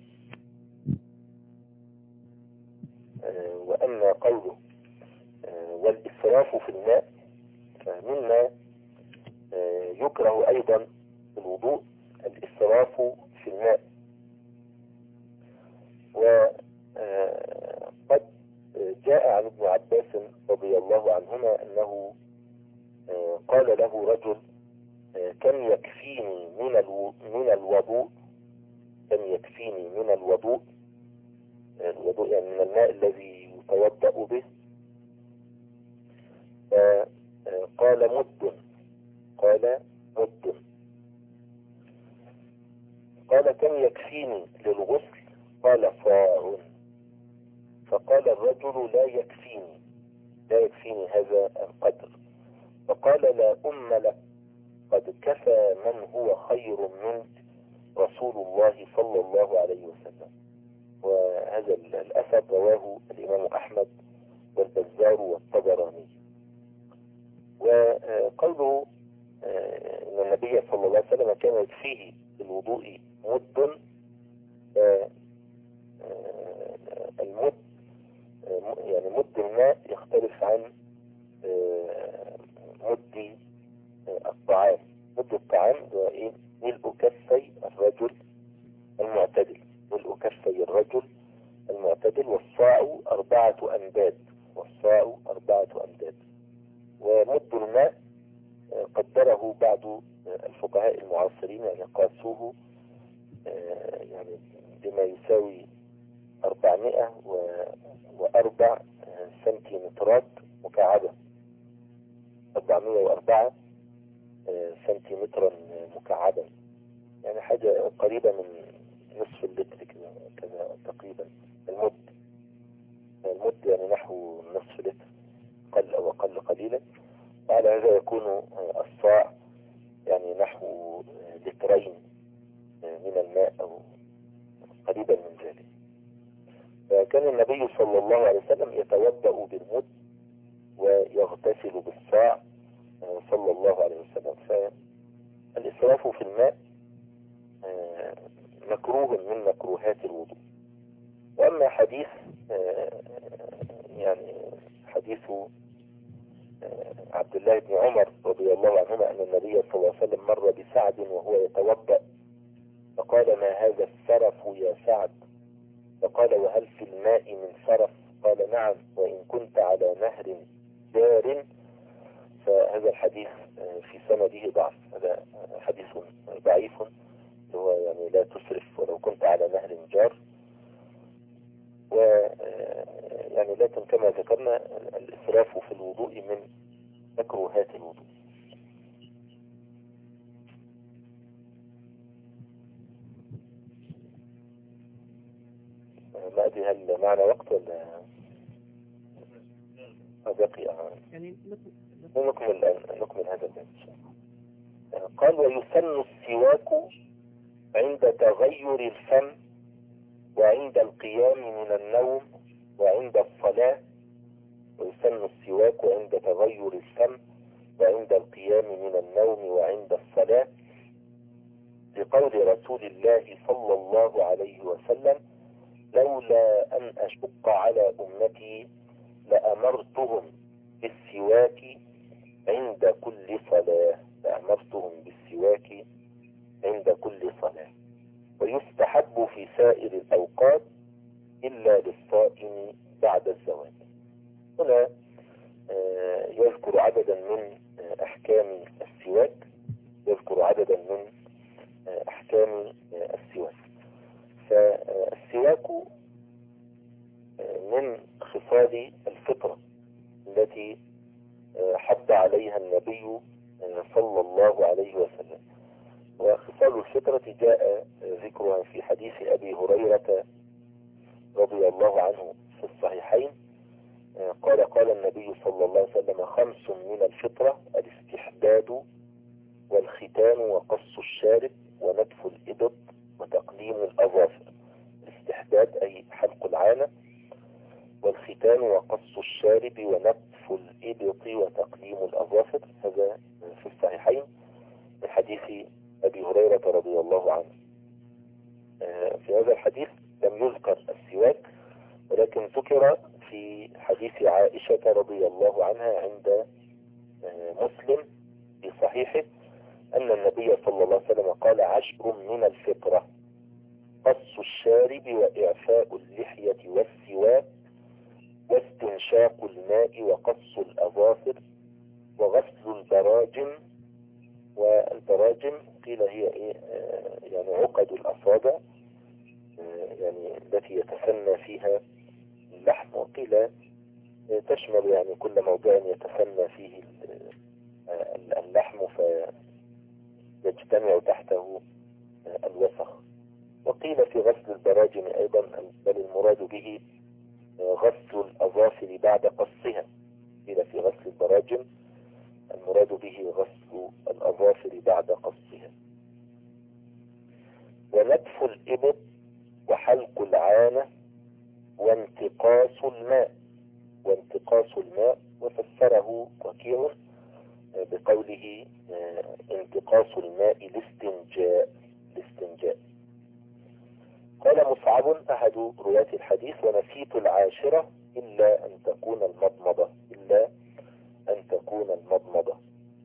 وأما قوله والإسراف في الماء فمما يكره أيضا في الوضوء الإسراف في الماء. وقد جاء عن ابن عباس رضي الله عنهما أنه قال له رجل كم يكفيني من الوضوء، كم يكفيني من الوضوء، الوضوء يعني من الماء الذي يتوضأ به. قال مد، قال مد. قال كم يكفيني للغسل، قال صاع. فقال الرجل لا يكفيني، لا يكفيني هذا القدر. فقال لا لك، قد كفى من هو خير منك رسول الله صلى الله عليه وسلم. وهذا الأثر رواه الإمام أحمد والبزار والطبراني. وقوله إن النبي صلى الله عليه وسلم كان يكفيه بالوضوء مد، المد يعني مد الماء يختلف عن مد الطعام. مد الطعام هو ايه؟ ملء كفي الرجل المعتدل، ملء كفي الرجل المعتدل. والصاع 4 أمداد، والصاع 4 أمداد. ومد الماء قدره بعض الفقهاء المعاصرين، يعني قاسوه يعني بما يساوي 404 سنتيمترات مكعبة، 404 سنتيمترا مكعبا، يعني حاجة قريبة من نصف اللتر كذا تقريبا. المد يعني نحو نصف لتر، قل أو أقل قليلا. وعلى هذا يكون الصاع يعني نحو لترين من الماء أو قريبا من ذلك. فكان النبي صلى الله عليه وسلم يتوضأ بالمد ويغتسل بالصاع صلى الله عليه وسلم. فالإسراف في الماء مكروه من مكروهات الوضوء. وأما حديث يعني حديث عبد الله بن عمر رضي الله عنهما أن النبي صلى الله عليه وسلم مر بسعد وهو يتوضأ فقال ما هذا السرف يا سعد؟ فقال وهل في الماء من سرف؟ قال نعم وإن كنت على نهر جار. فهذا الحديث في سنده ضعف، هذا حديث ضعيف، هو يعني لا تسرف ولو كنت على نهر جار. ويعني لكن كما ذكرنا الإسراف في الوضوء من مكروهات الوضوء. ما أدري هل معنا وقت ولا بقي؟ يعني نكمل هذا الباب. قال ويسن السواك عند تغير الفم وعند القيام من النوم وعند الصلاة. ويسن السواك عند تغير الفم وعند القيام من النوم وعند الصلاة، لقول رسول الله صلى الله عليه وسلم لولا أن أشق على أمتي لأمرتهم بالسواك عند كل صلاة، لأمرتهم بالسواك عند كل صلاة. ويستحب في سائر الأوقات إلا للصائم بعد الزواج. هنا يذكر عددا من أحكام السواك، يذكر عددا من أحكام السواك. فالسواك من خصال الفطرة التي حض عليها النبي صلى الله عليه وسلم. وخصال الفطرة جاء ذكرها في حديث أبي هريرة رضي الله عنه في الصحيحين، قال النبي صلى الله عليه وسلم 5 من الفطرة: الاستحداد والختان وقص الشارب ونتف الإبط وتقليم الأظافر. الاستحداد أي حلق العانة، والختان وقص الشارب ونتف الإبط وتقليم الأظافر. هذا في الصحيحين من حديث أبي هريرة رضي الله عنه. في هذا الحديث لم يذكر السواك، ولكن ذكر في حديث عائشة رضي الله عنها عند مسلم في صحيحه أن النبي صلى الله عليه وسلم قال 10 من الفطرة: قص الشارب وإعفاء اللحية والسواك واستنشاق الماء وقص الأظافر وغسل البراجم. والبراجم قيل هي يعني عقد الأصابع، يعني التي يتسنى فيها اللحم، وقيل تشمل يعني كل موضع يتسنى فيه اللحم فيجتمع تحته الوسخ. وقيل في غسل البراجم أيضا بل المراد به غسل الأظافر بعد قصها. قيل في غسل البراجم المراد به غسل الأظافر بعد قصها. ونتف الإبط وحلق العانة وانتقاص الماء. وانتقاص الماء وفسره وكيع بقوله انتقاص الماء الاستنجاء. قال مصعب أحد رواة الحديث: ونسيت العاشرة إلا أن تكون المضمضة.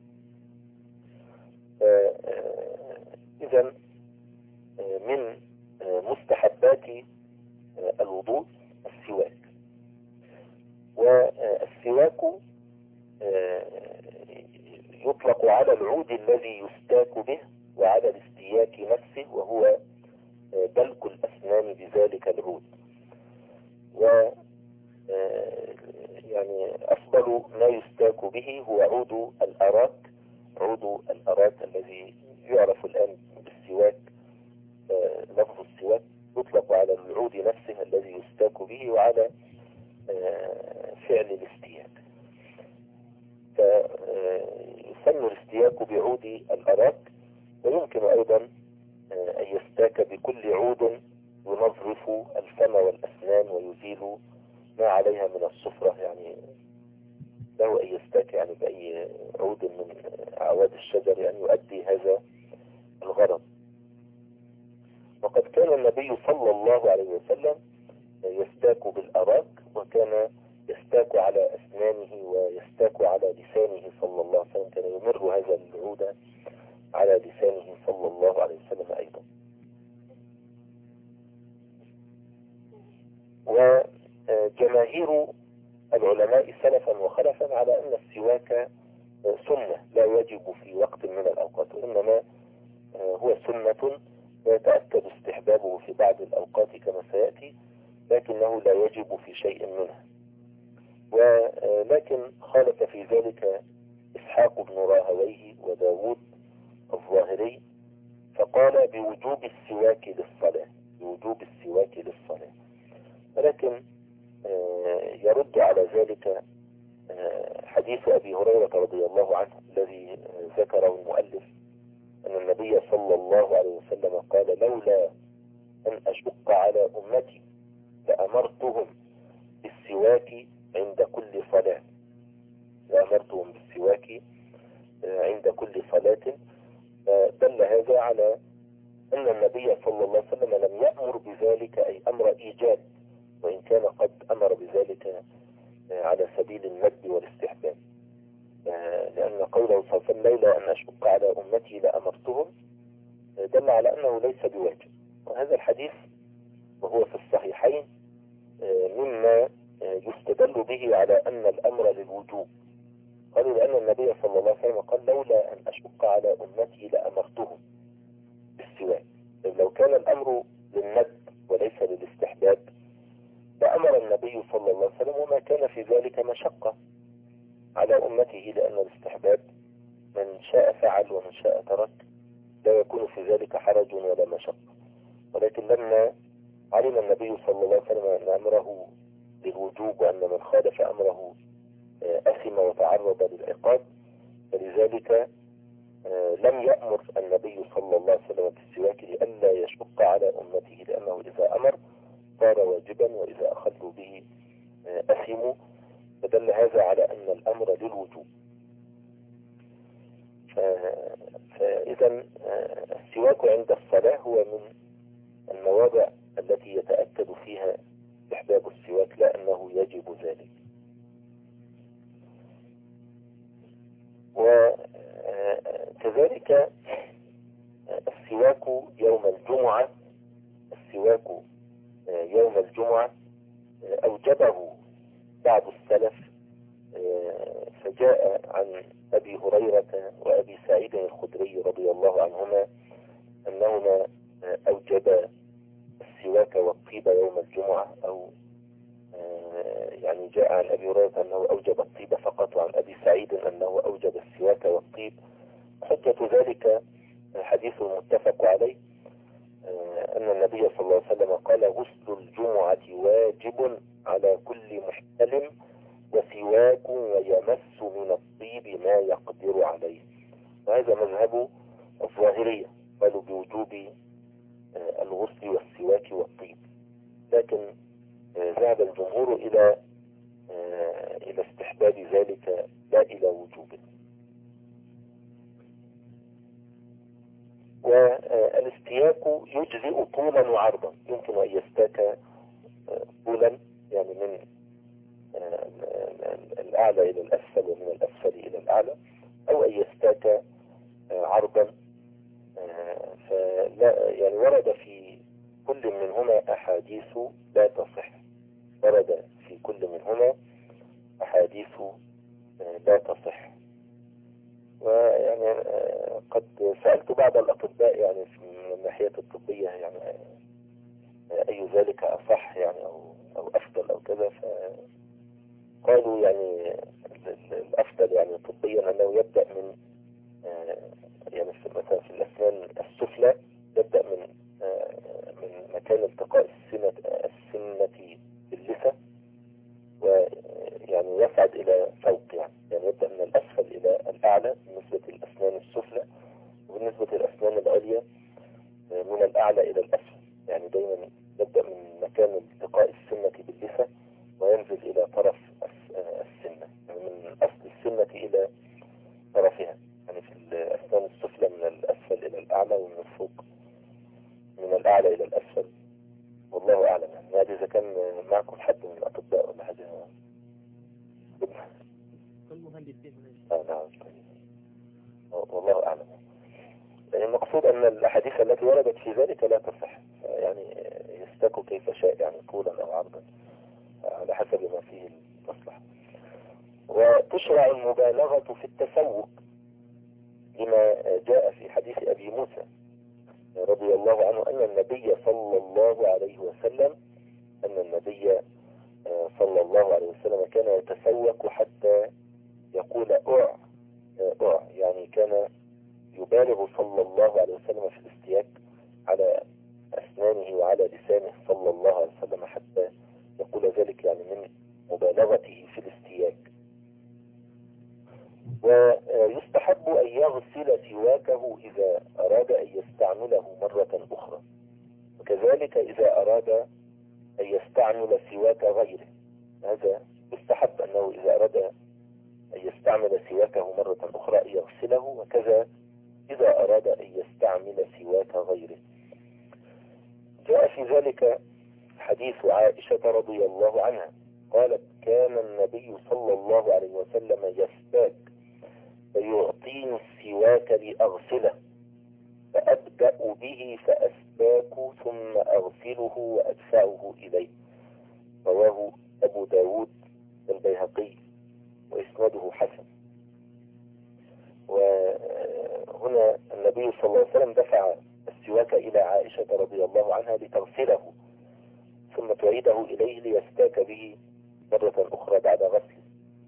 إذن من مستحبات الوضوء السواك. والسواك يطلق على العود الذي يستاك به وعلى الاستياك نفسه، وهو دلك الأسنان بذلك العود. و يعني أفضل ما يستاك به هو عود الأراك الذي يعرف الآن بالسواك. لفظ السواك يطلق على العود نفسه الذي يستاك به وعلى فعل الاستياك. فيسمى الاستياك بعود الأراك. ويمكن أيضا أن يستاك بكل عود ينظف الفم والأسنان ويزيل ما عليها من الصفرة، يعني له أن يستاك يعني بأي عود من أعواد الشجر يعني يؤدي هذا الغرض. وقد كان النبي صلى الله عليه وسلم يستاك بالأراك، وكان يستاك على أسنانه ويستاك على لسانه صلى الله عليه وسلم. كان يمر هذا العود على لسانه صلى الله عليه وسلم أيضا. وجماهير العلماء سلفا وخلفا على أن السواك سنة لا يجب في وقت من الأوقات، وإنما هو سنة ويتأكد استحبابه في بعض الأوقات كما سيأتي، لكنه لا يجب في شيء منها. ولكن خالف في ذلك إسحاق بن راهويه وداود الظاهري، فقال بوجوب السواك للصلاة. ولكن يرد على ذلك حديث أبي هريرة رضي الله عنه الذي ذكره المؤلف، أن النبي صلى الله عليه وسلم قال: لولا أن أشق على أمتي لأمرتهم بالسواك عند كل صلاة. دل هذا على أن النبي صلى الله عليه وسلم لم يأمر بذلك أي أمر إيجاب، وإن كان قد أمر بذلك على سبيل الند والاستحباب، لأن قوله صلى الله عليه وسلم لولا أن أشق على أمتي لأمرتهم دل على أنه ليس بواجب. وهذا الحديث وهو في الصحيحين مما يستدل به على أن الأمر للوجوب. قالوا لأن النبي صلى الله عليه وسلم قال: لولا أن أشق على أمتي لأمرتهم بالسواك. لو كان الأمر للند وليس للاستحباب لأمر النبي صلى الله عليه وسلم، وما كان في ذلك مشقة على أمته، لأن الاستحباب من شاء فعل ومن شاء ترك، لا يكون في ذلك حرج ولا مشقة. ولكن لما علم النبي صلى الله عليه وسلم أن أمره للوجوب وأن من خالف أمره أثم وتعرض للعقاب، فلذلك لم يأمر النبي صلى الله عليه وسلم بالسواك لئلا يشق على أمته، لأنه إذا أمر صار واجبا وإذا أخذوا به أثموا، فدل هذا على أن الأمر للوجوب. فإذا السواك عند الصلاة هو من المواضع التي يتأكد فيها استحباب السواك، لا أنه يجب ذلك. وكذلك السواك يوم الجمعة أوجبه بعض السلف فجاء عن أبي هريرة وأبي سعيد الخدري رضي الله عنهما أنهما أوجبا السواك والطيب يوم الجمعة، أو يعني جاء عن أبي هريرة أنه أوجب الطيب فقط، وعن أبي سعيد أنه أوجب السواك والطيب. حجة ذلك حديث متفق عليه أن النبي صلى الله عليه وسلم قال: غسل الجمعة واجب على كل محتلم وسواك ويمس من الطيب ما يقدر عليه. وهذا مذهب الظاهرية، قالوا بوجوب الغسل والسواك والطيب، لكن ذهب الجمهور إلى استحباب ذلك لا إلى وجوبه. والاستياك يجزئ طولا وعرضا، يمكن أن يستاك طولا يعني من الأعلى إلى الأسفل ومن الأسفل إلى الأعلى، أو أن يستاك عرضا. فلا يعني ورد في كل منهما أحاديث لا تصح، ورد في كل منهما أحاديث لا تصح. ويعني قد سألت بعض الأطباء يعني من الناحية الطبية يعني أي ذلك أصح يعني أو أفضل أو كذا، فقالوا يعني الأفضل يعني طبيا أنه يبدأ من يعني مثلا في الأسنان السفلى، يبدأ من مكان التقاء السنة باللثة، ويعني يصعد إلى فوق، يعني يبدأ من الأسفل إلى الأعلى بالنسبة للأسنان السفلى، وبالنسبة للأسنان العليا من الأعلى إلى الأسفل. يعني دايما يبدأ من مكان التقاء السنة باللثة وينزل إلى طرف السنة، يعني من أصل السنة إلى طرفها، يعني في الأسنان السفلى من الأسفل إلى الأعلى، ومن الفوق من الأعلى إلى الأسفل. والله أعلم. يعني هذا إذا كان معكم حد من الأطباء ولا حاجة. كل مهندسين. نعم. والله أعلم. يعني المقصود أن الأحاديث التي وردت في ذلك لا تصح، يعني يستاك كيف شاء، يعني طولا أو عرضا على حسب ما فيه المصلحة. وتشرع المبالغة في التسوق لما جاء في حديث أبي موسى رضي الله عنه أن النبي صلى الله عليه وسلم كان يتسوق حتى يقول أع، يعني كان يبالغ صلى الله عليه وسلم في الاستياك على أسنانه وعلى لسانه صلى الله عليه وسلم حتى يقول ذلك، يعني من مبالغته في الاستياك. ويستحب أن يغسل سواكه إذا أراد أن يستعمله مرة أخرى، وكذلك إذا أراد أن يستعمل سواك غيره، هذا يستحب أنه إذا أراد أن يستعمل سواكه مرة أخرى يغسله، وكذا إذا أراد أن يستعمل سواك غيره. جاء في ذلك حديث عائشة رضي الله عنها قالت: كان النبي صلى الله عليه وسلم يستاك فيعطيني السواك لأغسله، فأبدأ به فأستاك ثم أغسله وأدفعه إليه. رواه أبو داود البيهقي وإسناده حسن. وهنا النبي صلى الله عليه وسلم دفع السواك إلى عائشة رضي الله عنها لتغسله ثم تعيده إليه ليستاك به مرة أخرى بعد غسله.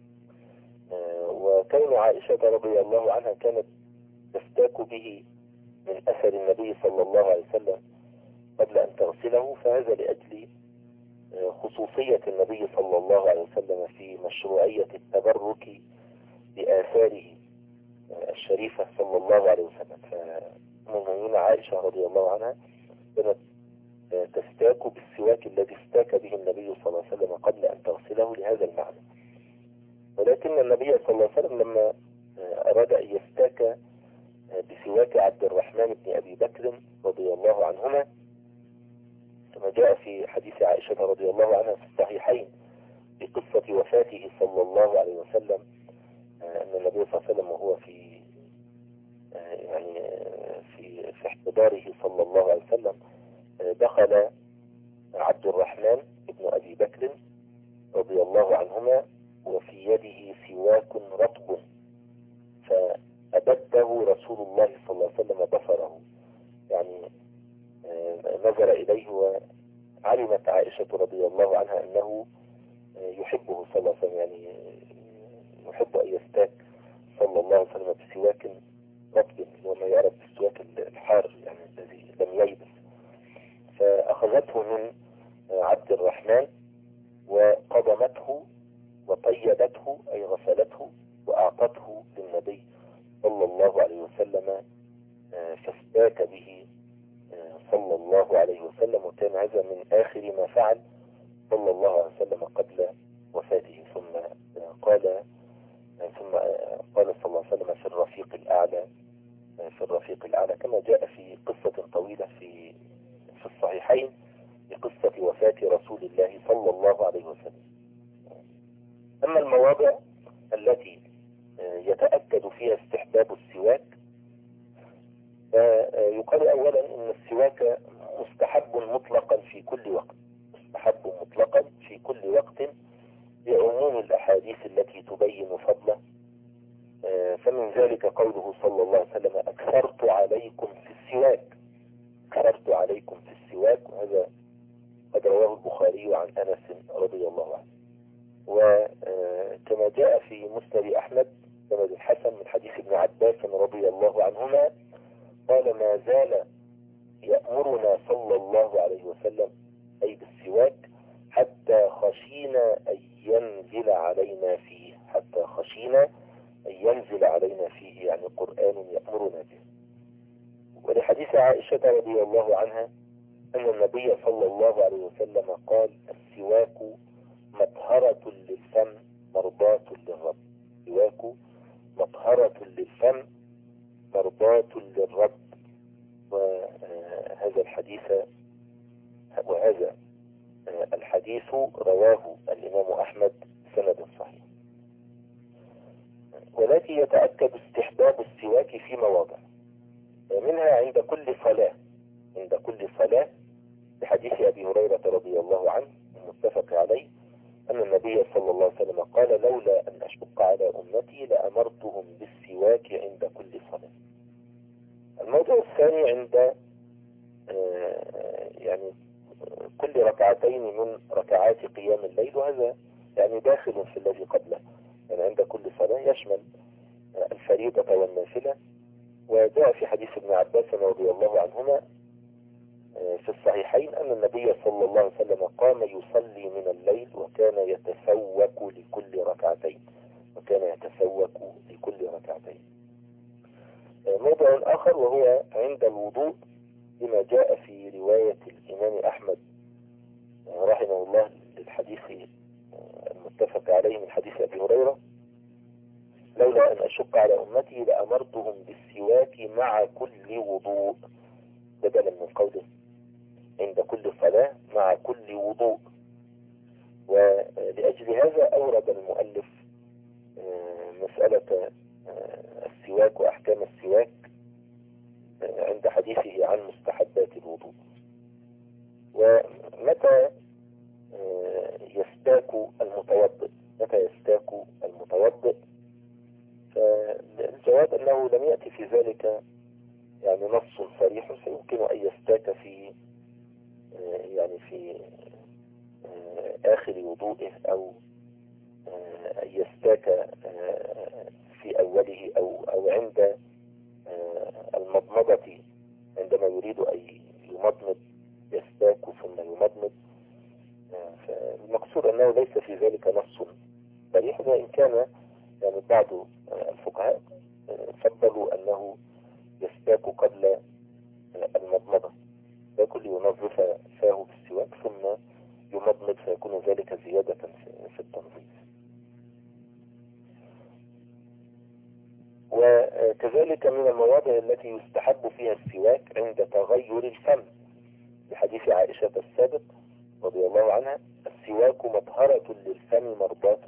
وكون عائشة رضي الله عنها كانت تستاك به من أثر النبي صلى الله عليه وسلم قبل أن تغسله، فهذا لأجل خصوصية النبي صلى الله عليه وسلم في مشروعية التبرك بآثاره الشريفة صلى الله عليه وسلم. فمن عائشة رضي الله عنها كانت تستاك بالسواك الذي استاك به النبي صلى الله عليه وسلم قبل أن تغسله لهذا المعنى. ولكن النبي صلى الله عليه وسلم لما أراد أن يستاك بسواك عبد الرحمن بن أبي بكر رضي الله عنهما، كما جاء في حديث عائشة رضي الله عنها في الصحيحين بقصة وفاته صلى الله عليه وسلم، أن النبي صلى الله عليه وسلم وهو في يعني في احتضاره صلى الله عليه وسلم دخل عبد الرحمن بن أبي بكر رضي الله عنهما وفي يده سواك رطب، فأبده رسول الله صلى الله عليه وسلم بصره، يعني نظر إليه، وعلمت عائشة رضي الله عنها أنه يحبه صلى الله عليه وسلم، يعني يحب أن يستاك صلى الله عليه وسلم بسواك رطب، وما يعرف بالسواك الحار يعني الذي لم ييبس. فأخذته من عبد الرحمن وقضمته وطيبته أي غسلته وأعطته للنبي صلى الله عليه وسلم، فاستاك به صلى الله عليه وسلم، وكان هذا من آخر ما فعل صلى الله عليه وسلم قبل وفاته. ثم قال صلى الله عليه وسلم في الرفيق الأعلى، كما جاء في قصة طويلة في الصحيحين بقصة وفاة رسول الله صلى الله عليه وسلم. أما المواضع التي يتأكد فيها استحباب السواك، فيقال أولا أن السواك مستحب مطلقا في كل وقت، لعموم الأحاديث التي تبين فضله. فمن ذلك قوله صلى الله عليه وسلم أكثرت عليكم في السواك، وهذا قد رواه البخاري عن أنس رضي الله عنه. وكما جاء في مسند أحمد سند الحسن من حديث ابن عباس رضي الله عنهما قال ما زال يأمرنا صلى الله عليه وسلم أي بالسواك حتى خشينا أن ينزل علينا فيه، يعني قرآن يأمرنا به. ولحديث عائشة رضي الله عنها أن النبي صلى الله عليه وسلم قال السواك مطهرة للفم مرضاة للرب، وهذا الحديث رواه الإمام أحمد سند صحيح. ولكن يتأكد استحباب السواك في مواضع، منها عند كل صلاة بحديث أبي هريرة رضي الله عنه المتفق عليه أن النبي صلى الله عليه وسلم قال لولا أن أشق على أمتي لأمرتهم بالسواك عند كل صلاة. الموضوع الثاني عند يعني كل ركعتين من ركعات قيام الليل، وهذا يعني داخل في الذي قبله، يعني عند كل صلاة يشمل الفريضة والنافلة. وجاء في حديث ابن عباس رضي الله عنهما في الصحيحين أن النبي صلى الله عليه وسلم قام يصلي من الليل وكان يتسوك لكل ركعتين. موضوع آخر وهو عند الوضوء، بما جاء في رواية الإمام أحمد رحمه الله للحديث المتفق عليه من حديث أبي هريرة لولا أن أشق على أمتي لأمرتهم بالسواك مع كل وضوء، بدلا من قوله عند كل صلاة مع كل وضوء. ولأجل هذا أورد المؤلف مسألة السواك وأحكام السواك عند حديثه عن مستحبات الوضوء. ومتى يستاك المتوضئ؟ فالجواب أنه لم يأتي في ذلك يعني نص صريح، فيمكن أن يستاك في آخر وضوئه، أو أن يستاك في أوله، أو عند المضمضة عندما يريد أن يمضمض يستاك ثم يمضمض. فالمقصود أنه ليس في ذلك نص صريح، وإن كان يعني بعض الفقهاء فضلوا أنه يستاك قبل المضمضة، يأكل ينظف فاه بالسواك ثم يمضمض، فيكون ذلك زيادة في التنظيف. وكذلك من المواضع التي يستحب فيها السواك عند تغير الفم، بحديث عائشة السابق رضي الله عنها السواك مطهرة للفم مرضاة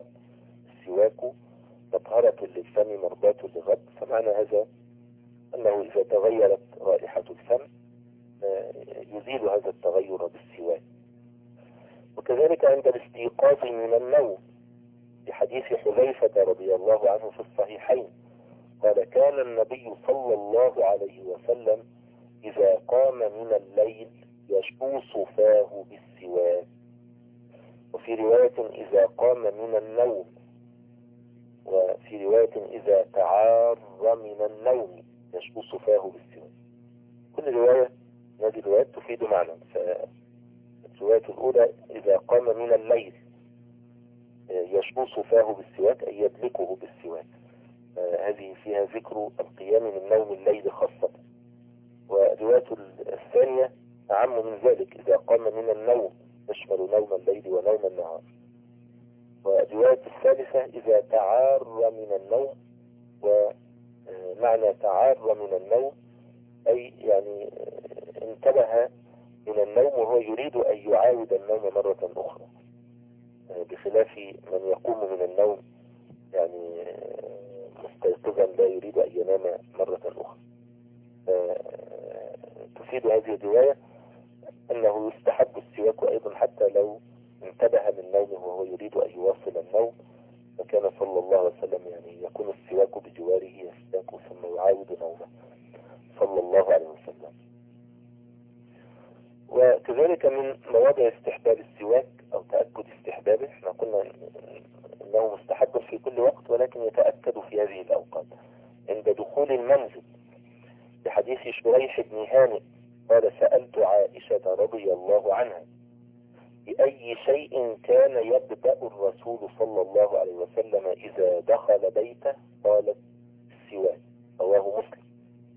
للرب. فمعنى هذا أنه إذا تغيرت رائحة الفم يزيل هذا التغير بالسواك. وكذلك عند الاستيقاظ من النوم، بحديث حذيفة رضي الله عنه في الصحيحين قال كان النبي صلى الله عليه وسلم إذا قام من الليل يشوص فاه بالسواك، وفي رواية إذا قام من النوم، وفي رواية إذا تعار من النوم يشوص فاه بالسواك. كل رواية من هذه الروايات تفيد معنى. فالرواية الأولى إذا قام من الليل يشوص فاه بالسواك أي يدلكه بالسواك، هذه فيها ذكر القيام من نوم الليل خاصة. والرواية الثانية أعم من ذلك إذا قام من النوم تشمل نوم الليل ونوم النهار. والرواية الثالثة إذا تعار من النوم، ومعنى تعار من النوم أي يعني انتبه من النوم وهو يريد أن يعاود النوم مرة أخرى، بخلاف من يقوم من النوم يعني مستيقظا لا يريد أن ينام مرة أخرى. تفيد هذه الرواية أنه يستحب السواك أيضا حتى لو انتبه من نومه وهو يريد أن يواصل النوم، فكان صلى الله عليه وسلم يعني يكون السواك بجواره يستاك ثم يعاود نومه صلى الله عليه وسلم. وكذلك من مواضع استحباب السواك أو تأكد استحبابه، احنا قلنا أنه مستحب في كل وقت ولكن يتأكد في هذه الأوقات عند دخول المنزل، بحديث شريح بن هانئ قال سألت عائشة رضي الله عنها بأي شيء كان يبدأ الرسول صلى الله عليه وسلم إذا دخل بيته؟ قالت السواك، رواه مسلم.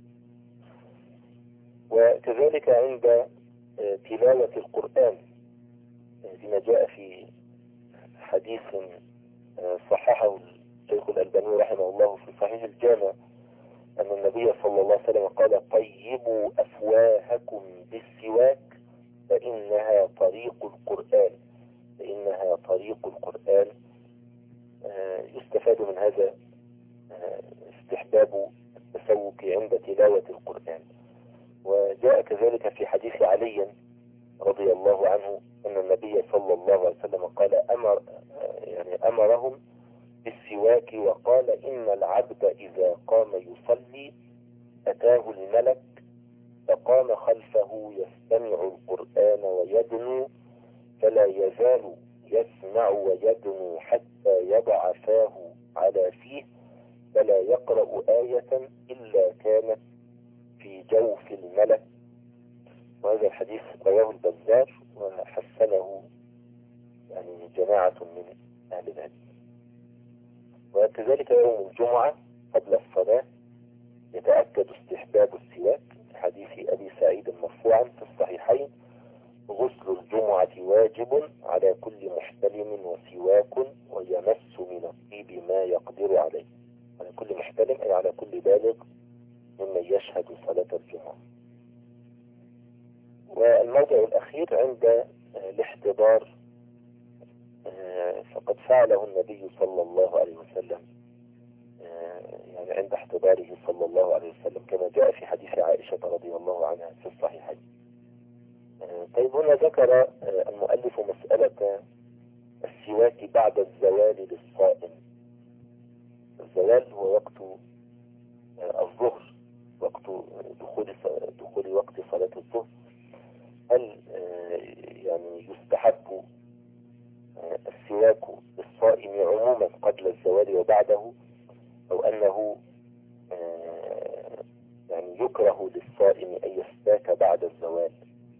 وكذلك عند تلاوة القرآن لما جاء في حديث صححه الشيخ الألباني رحمه الله في صحيح الجامع أن النبي صلى الله عليه وسلم قال طيبوا أفواهكم بالسواك فإنها طريق القرآن، فإنها طريق القرآن. يستفاد من هذا استحباب التسوك عند تلاوة القرآن. وجاء كذلك في حديث علي رضي الله عنه أن النبي صلى الله عليه وسلم قال أمرهم بالسواك وقال إن العبد إذا قام يصلي أتاه الملك فقام خلفه يستمع القرآن ويدنو فلا يزال يسمع ويدنو حتى يضع فاه على فيه فلا يقرأ آية إلا كانت في جوف الملك. وهذا الحديث رواه البزار وحسنه يعني جماعة من أهل العلم. وكذلك يوم الجمعة قبل الصلاة يتأكد استحباب السواك، حديث أبي سعيد مرفوعا في الصحيحين غسل الجمعة واجب على كل محتلم وسواك ويمس من الطيب ما يقدر عليه، على كل محتلم أي على كل بالغ ممن يشهد صلاة الجمعة. والموضع الأخير عند الاحتضار، فقد فعله النبي صلى الله عليه وسلم يعني عند احتضاره صلى الله عليه وسلم كما جاء في حديث عائشة رضي الله عنها في الصحيحين. طيب هنا ذكر المؤلف مسألة السواك بعد الزوال للصائم. الزوال هو وقت الظهر، وقت دخول وقت صلاة الظهر. هل يعني يستحب السواك للصائم عموما قبل الزوال وبعده، أو أنه يعني يكره للصائم أن يستاك بعد الزوال؟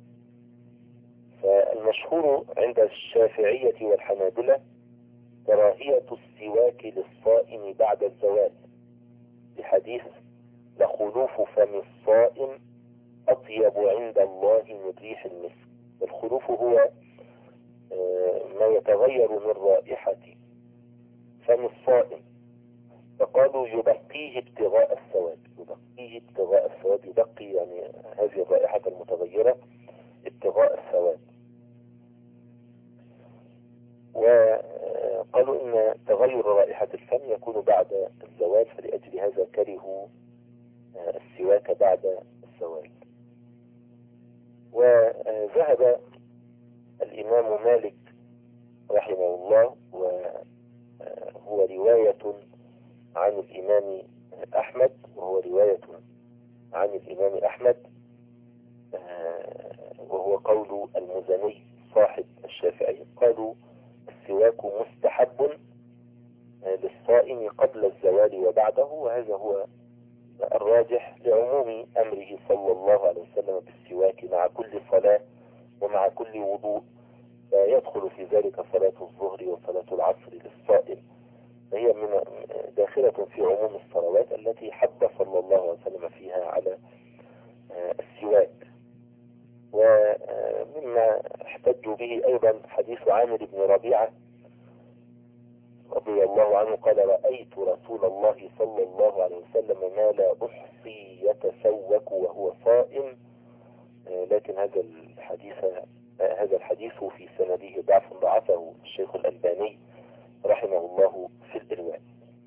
فالمشهور عند الشافعية والحنابلة كراهية السواك للصائم بعد الزوال، بحديث لخلوف فم الصائم أطيب عند الله من ريح المسك. والخلوف هو ما يتغير من رائحة فم الصائم، فقالوا يبقيه ابتغاء الثواب، يبقيه ابتغاء الثواب، يبقي يعني هذه الرائحة المتغيرة ابتغاء الثواب. وقالوا إن تغير رائحة الفم يكون بعد الزوال، فلأجل هذا كرهوا السواك بعد الزوال. وذهب الإمام مالك رحمه الله الإمام أحمد، وهو رواية عن الإمام أحمد، وهو قول المزني صاحب الشافعي. قالوا السواك مستحب للصائم قبل الزوال وبعده، وهذا هو الراجح لعموم أمره صلى الله عليه وسلم بالسواك مع كل صلاة ومع كل وضوء، يدخل في ذلك صلاة الظهر وصلاة العصر للصائم، فهي داخلة في عموم الصلوات التي حث صلى الله عليه وسلم فيها على السواك. ومما احتجوا به أيضا حديث عامر بن ربيعة رضي الله عنه قال: رأيت رسول الله صلى الله عليه وسلم ما لا أحصي يتسوك وهو صائم، لكن هذا الحديث في سنده ضعفه الشيخ الألباني رحمه الله في الإرواء.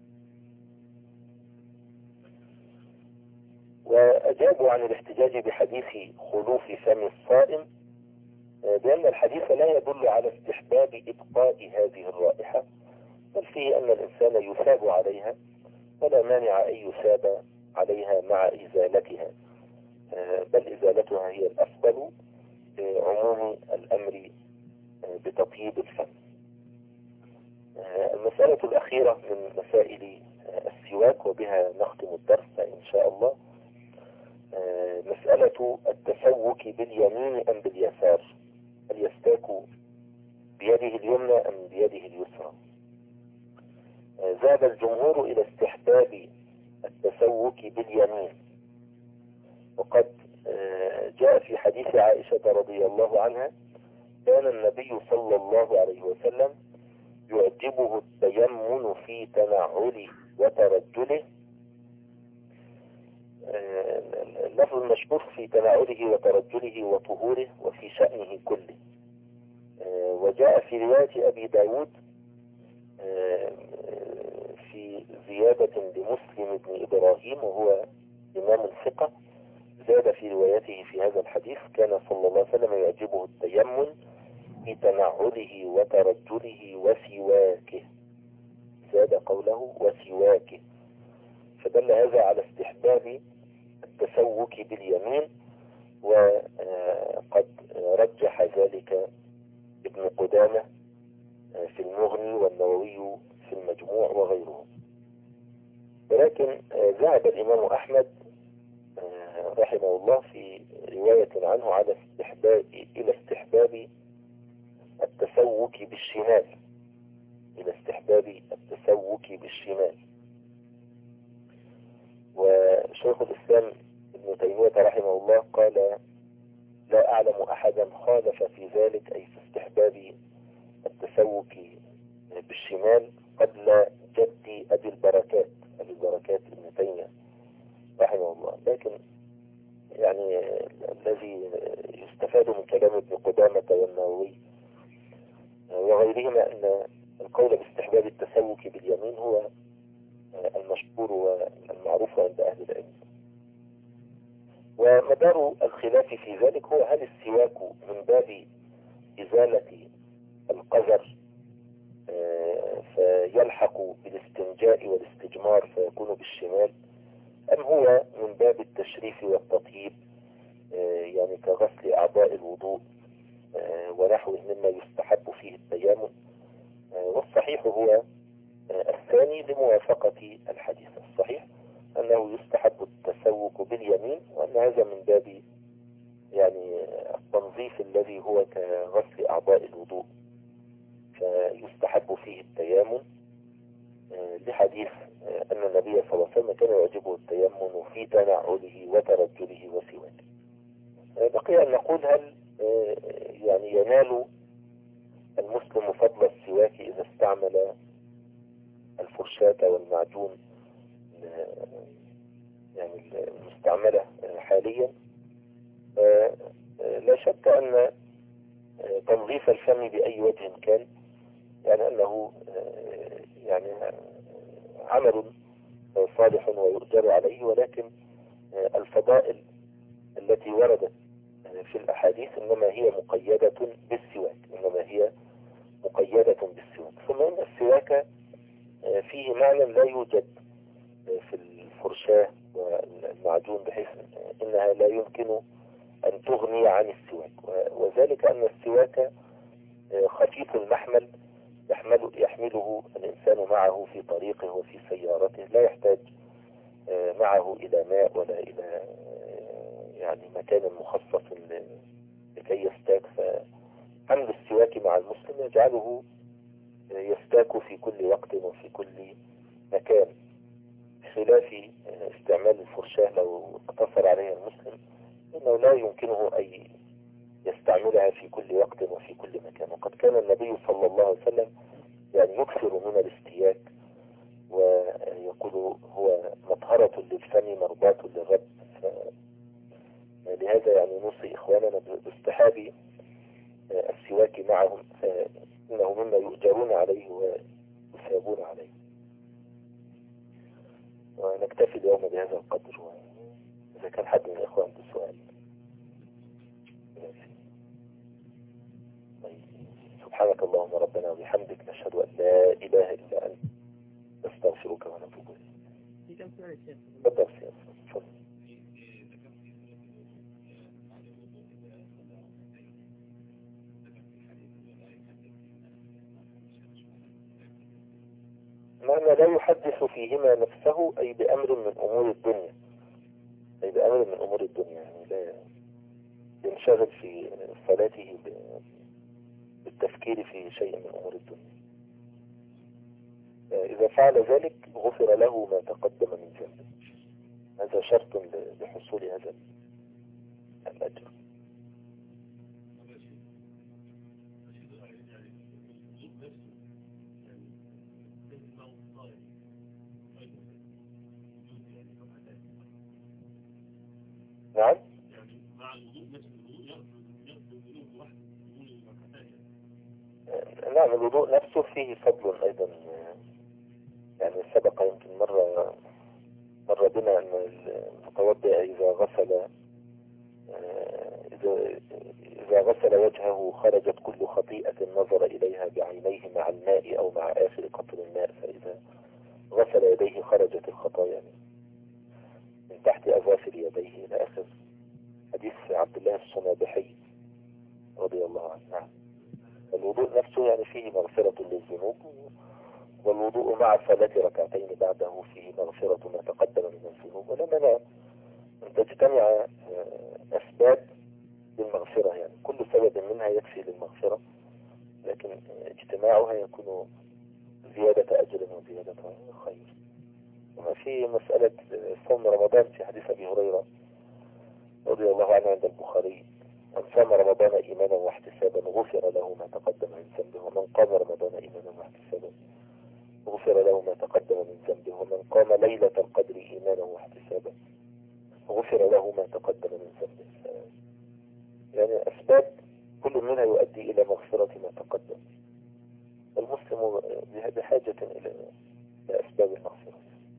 وأجابوا عن الاحتجاج بحديث خلوف فم الصائم بأن الحديث لا يدل على استحباب إبقاء هذه الرائحة، بل فيه أن الإنسان يثاب عليها، ولا مانع أن يثاب عليها مع إزالتها، بل إزالتها هي الأفضل عموم الأمر بتطيب الفم. المسألة الأخيرة من مسائل السواك وبها نختم الدرس إن شاء الله، مسألة التسوك باليمين أم باليسار، هل يستاك بيده اليمنى أم بيده اليسرى؟ ذهب الجمهور إلى استحباب التسوك باليمين، وقد جاء في حديث عائشة رضي الله عنها: كان النبي صلى الله عليه وسلم يعجبه التيمن في تنعله وترجله. اللفظ المشهور في تنعله وترجله وطهوره وفي شأنه كله. وجاء في رواية أبي داود في زيادة لمسلم بن إبراهيم وهو إمام الثقة، زاد في روايته في هذا الحديث: كان صلى الله عليه وسلم يعجبه التيمن في تنعله وترجله وسواكه، زاد قوله وسواكه، فدل هذا على استحباب التسوك باليمين، وقد رجح ذلك ابن قدامة في المغني والنووي في المجموع وغيره. ولكن ذهب الإمام أحمد رحمه الله في رواية عنه على إلى استحباب التسوك بالشمال، وشيخ الإسلام ابن تيمية رحمه الله قال: لا أعلم أحدا خالف في ذلك، أي في استحباب التسوك بالشمال، قبل جدي أبي البركات ابن تيمية رحمه الله. لكن يعني الذي يستفاد من كلام ابن قدامة والنووي وغيرهما أن القول باستحباب التسوك باليمين هو المشهور والمعروف عند أهل العلم. ومدار الخلاف في ذلك هو: هل السواك من باب إزالة القذر فيلحق بالاستنجاء والاستجمار فيكون بالشمال، أم هو من باب التشريف والتطيب، يعني كغسل أعضاء الوضوء ونحوه مما يستحب فيه التيامن؟ والصحيح هو الثاني لموافقة الحديث الصحيح، أنه يستحب التسوك باليمين، وأن هذا من باب يعني التنظيف الذي هو كغسل أعضاء الوضوء، فيستحب فيه التيامن لحديث أن النبي صلى الله عليه وسلم كان يعجبه التيمن في تنعله وترجله وسواكه. بقي أن نقول: هل يعني ينال المسلم فضل السواك إذا استعمل الفرشاة والمعجون يعني المستعملة حاليا؟ لا شك أن تنظيف الفم بأي وجه كان يعني أنه يعني عمل صالح ويؤجر عليه، ولكن الفضائل التي وردت في الأحاديث إنما هي مقيدة بالسواك، ثم إن السواك فيه معنى لا يوجد في الفرشاة والمعجون، بحيث إنها لا يمكن أن تغني عن السواك، وذلك أن السواك خفيف المحمل، يحمله الإنسان معه في طريقه وفي سيارته، لا يحتاج معه إلى ماء ولا إلى يعني مكان مخصص لكي يستاك. فحمل السواك مع المسلم يجعله يستاك في كل وقت وفي كل مكان، خلاف استعمال الفرشاة لو اقتصر عليها المسلم، إنه لا يمكنه أن يستعملها في كل وقت وفي كل مكان. وقد كان النبي صلى الله عليه وسلم يعني يكثر من الاستياك، ويقول هو مطهرة للفم مرضاة للرب. لهذا يعني نوصي إخواننا باصطحاب السواك معهم، فإنه مما يؤجرون عليه ويثابون عليه. ونكتفي اليوم بهذا القدر، وإذا كان حد من الإخوان عنده سؤال. سبحانك اللهم ربنا وبحمدك، نشهد أن لا إله إلا أنت، نستغفرك ونتوب إليك. في كم سؤال يا شيخ؟ تفضل سيدي. تفضل. معنى لا يحدث فيهما نفسه أي بأمر من أمور الدنيا، يعني لا ينشغل في صلاته بالتفكير في شيء من أمور الدنيا. إذا فعل ذلك غفر له ما تقدم من ذنبه، هذا شرط لحصول هذا الأجر. نعم. نعم، الوضوء نفسه فيه فضل أيضا. يعني سبق يمكن مرة بنا أن المتوضئ إذا غسل وجهه خرجت كل خطيئة نظر إليها بعينيه مع الماء أو مع آخر قطر الماء، فإذا غسل يديه خرجت الخطايا من تحت أظافر يديه إلى آخر حديث عبد الله الصنابحي رضي الله عنه. الوضوء نفسه يعني فيه مغفرة للذنوب، والوضوء مع صلاة ركعتين بعده فيه مغفرة ما تقدم من الذنوب. ولا مانع أن تجتمع أسباب للمغفرة، يعني كل سبب منها يكفي للمغفرة، لكن اجتماعها يكون زيادة أجر وزيادة خير. وما في مسألة صوم رمضان في حديث أبي هريرة رضي الله عنه عند البخاري: من صام رمضان إيمانا واحتسابا غفر له ما تقدم من ذنبه، ومن قام رمضان إيمانا واحتسابا غفر له ما تقدم من ذنبه، ومن قام ليلة القدر إيمانا واحتسابا غفر له ما تقدم من ذنبه. يعني أسباب كل منها يؤدي إلى مغفرة ما تقدم. المسلم بحاجة إلى أسباب المغفرة.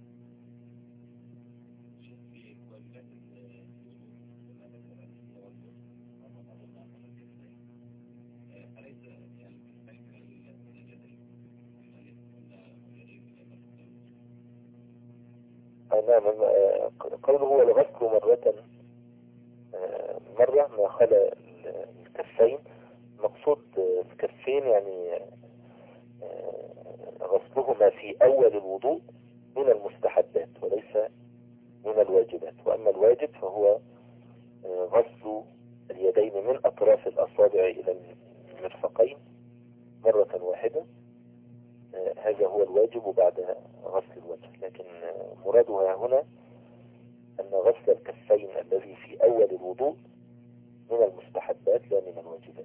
نعم، قوله هو الغسل مرة ما خلا الكفين. مقصود الكفين يعني غسلهما في أول الوضوء من المستحبات وليس من الواجبات. وأما الواجب فهو غسل اليدين من أطراف الأصابع إلى المرفقين مرة واحدة، هذا هو الواجب بعد غسل الوجه. لكن مرادها هنا أن غسل الكفين الذي في أول الوضوء من المستحبات لا من الواجبات،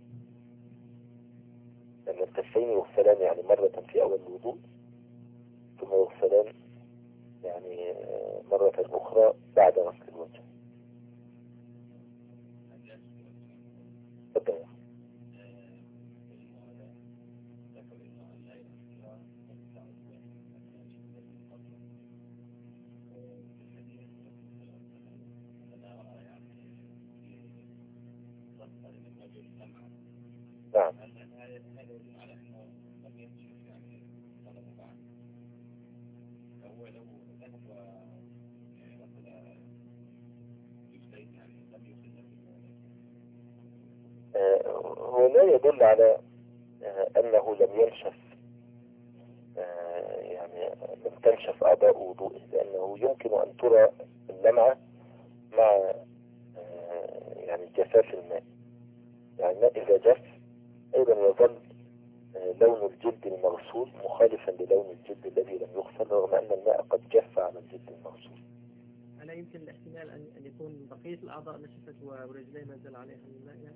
لأن الكفين يغسلان يعني مرة في أول الوضوء، ثم يغسلان يعني مرة أخرى بعد غسل الوجه. بالضبط. نعم. هو لا يدل على أنه لم ينشف، يعني لم تنشف أعضاء وضوئه، لأنه يمكن أن ترى اللمعة مع يعني جفاف الماء. يعني الماء إذا جف أيضا يظل لون الجلد المغسول مخالفا للون الجلد الذي لم يغسل، رغم أن الماء قد جف على الجلد المغسول. ألا يمكن الاحتمال أن يكون بقية الأعضاء نشفت ورجليه ما زال عليها الماء يعني؟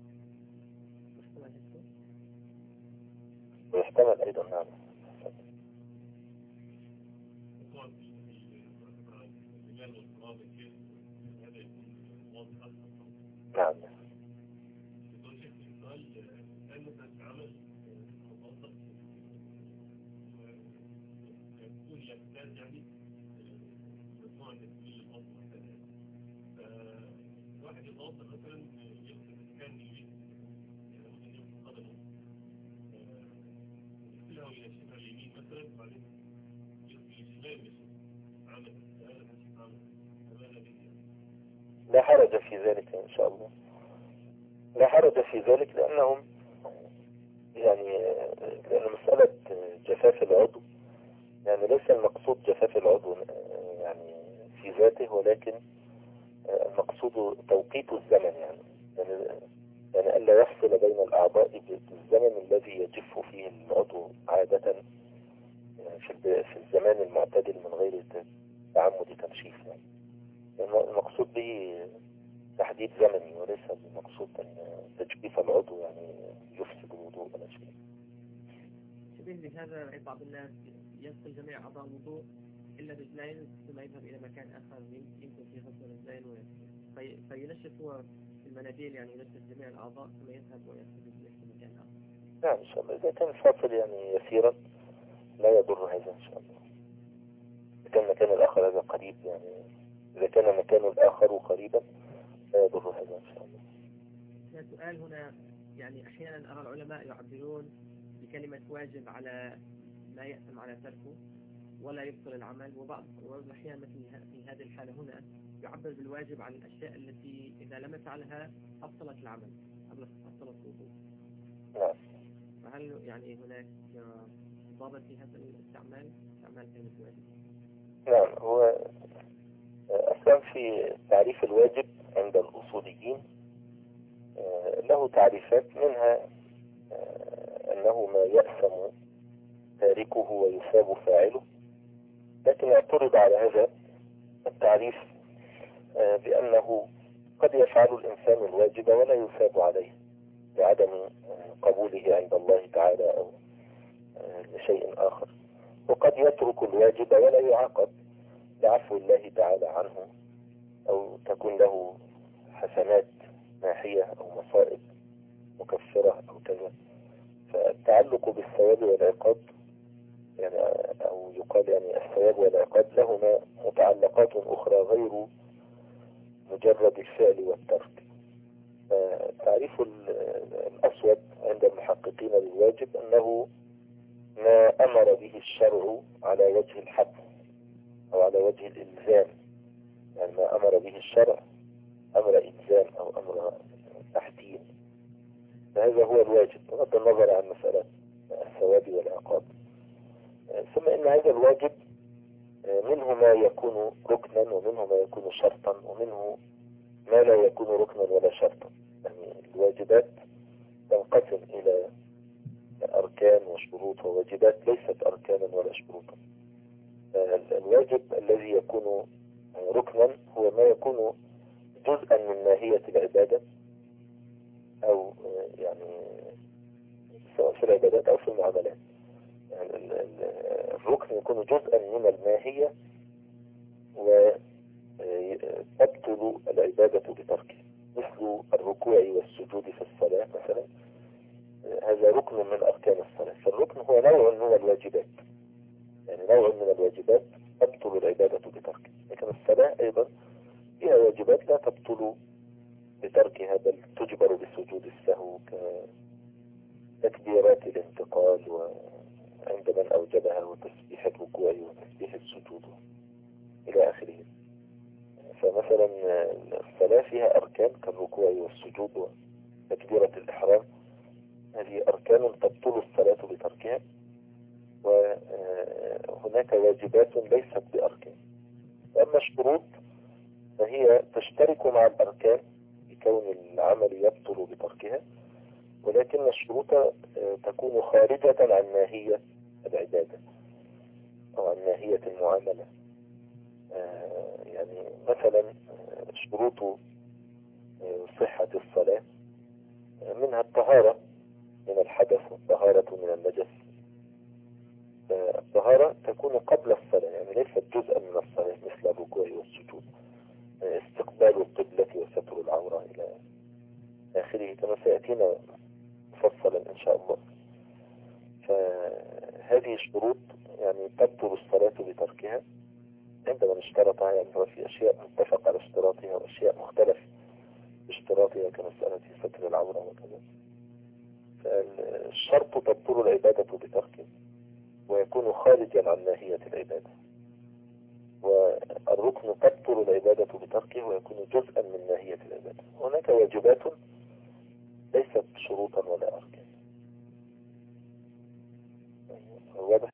ويحتمل أيضا نعم. نعم. واحد يتوضا مثلا يغسل مكان اليمين، يعني ممكن يغسل قدمه يغسلها وينشفها اليمين مثلا، وبعدين يغسل الشمال عمل لا حرج في ذلك إن شاء الله، لا حرج في ذلك، لأنهم يعني لأن مسألة جفاف العضو يعني ليس المقصود جفاف العضو يعني في ذاته، ولكن المقصود توقيت الزمن. يعني ألا يفصل بين الأعضاء بالزمن الذي يجف فيه العضو عادة في الزمان المعتدل من غير تعمد تنشيف. يعني المقصود به تحديد زمني، وليس المقصود أن تجفيف العضو يعني يفسد الوضوء ولا شيء. شبيه بهذا بعض الناس يغسل جميع أعضاء الوضوء إلا رجلين، ثم يذهب إلى مكان آخر يمكن فيه غسل رجلين فينشف هو في المناديل، يعني ينشف جميع الأعضاء ثم يذهب ويغسل رجليه في مكان آخر. نعم إن شاء الله، إذا كان فاصل يعني يسيرا لا يضر هذا إن شاء الله. إذا كان مكان الآخر هذا قريب، يعني إذا كان مكان الآخر قريبا لا يضر هذا إن شاء الله. سؤال هنا، يعني أحيانا أرى العلماء يعبرون بكلمة واجب على ما يأثم على تركه ولا يبطل العمل، وبعض الأحيان مثل في هذه الحالة هنا يعبر بالواجب عن الأشياء التي إذا لم يفعلها أبطلت العمل، أبطلت الوضوء. نعم. فهل يعني هناك ضابط في هذا استعمال كلمة واجب؟ نعم، هو أصلا في تعريف الواجب عند الأصوليين له تعريفات، منها أنه ما يأثم تاركه ويثاب فاعله، لكن اعترض على هذا التعريف بأنه قد يفعل الإنسان الواجب ولا يثاب عليه لعدم قبوله عند الله تعالى أو لشيء آخر، وقد يترك الواجب ولا يعاقب لعفو الله تعالى عنه، أو تكون له حسنات ماحية أو مصائب مكفرة أو كذا. فالتعلق بالثواب والعقاب يعني، أو يقال يعني الثواب والعقاب لهما متعلقات أخرى غير مجرد الفعل والترك. تعريف الأسود عند المحققين للواجب أنه ما أمر به الشرع على وجه الحد أو على وجه الإلزام، يعني ما أمر به الشرع أمر إلزام أو أمر تحديد، فهذا هو الواجب بغض النظر عن مسألة الثواب والعقاب. ثم إن هذا الواجب منه ما يكون ركنا ومنه ما يكون شرطا ومنه ما لا يكون ركنا ولا شرطا. يعني الواجبات تنقسم إلى أركان وشروط وواجبات ليست أركانا ولا شروطا. الواجب الذي يكون ركنا هو ما يكون جزءا من ماهية العبادة، أو يعني سواء في العبادات أو في المعاملات. يعني الركن يكون جزءا من الماهية وتبطل العبادة بتركه، مثل الركوع والسجود في الصلاة مثلا، هذا ركن من أركان الصلاة. فالركن هو نوع من الواجبات، يعني نوع من الواجبات تبطل العبادة بتركه. لكن الصلاة أيضا فيها واجبات لا تبطل بتركها، بل تجبر بسجود السهو كتكبيرات الانتقال وعند من أوجبها، وتسبيح الركوع وتسبيح السجود. إلى آخره. فمثلا الصلاة فيها أركان كالركوع والسجود وتكبيرة الإحرام، هذه أركان تبطل الصلاة بتركها، وهناك واجبات ليست بأركان. أما الشروط فهي تشترك مع الأركان بكون العمل يبطل بتركها، ولكن الشروط تكون خارجة عن ماهية العبادة أو عن ماهية المعاملة. يعني مثلا شروط صحة الصلاة منها الطهارة من الحدث والطهارة من النجس. الطهارة تكون قبل الصلاة، يعني ليست جزءا من الصلاة مثل الركوع والسجود. استقبال القبلة وستر العورة إلى آخره كما سيأتينا مفصلا إن شاء الله. فهذه الشروط يعني تبطل الصلاة بتركها عندما نشترطها، يعني في أشياء متفق على اشتراطها وأشياء مختلف باشتراطها كمسألة ستر العورة وكذا. فالشرط تبطل العبادة بتركه ويكون خارجا عن ماهية العبادة، والركن تبطل العبادة بتركه ويكون جزءا من ماهية العبادة. هناك واجبات ليست شروطا ولا أركان. واضح؟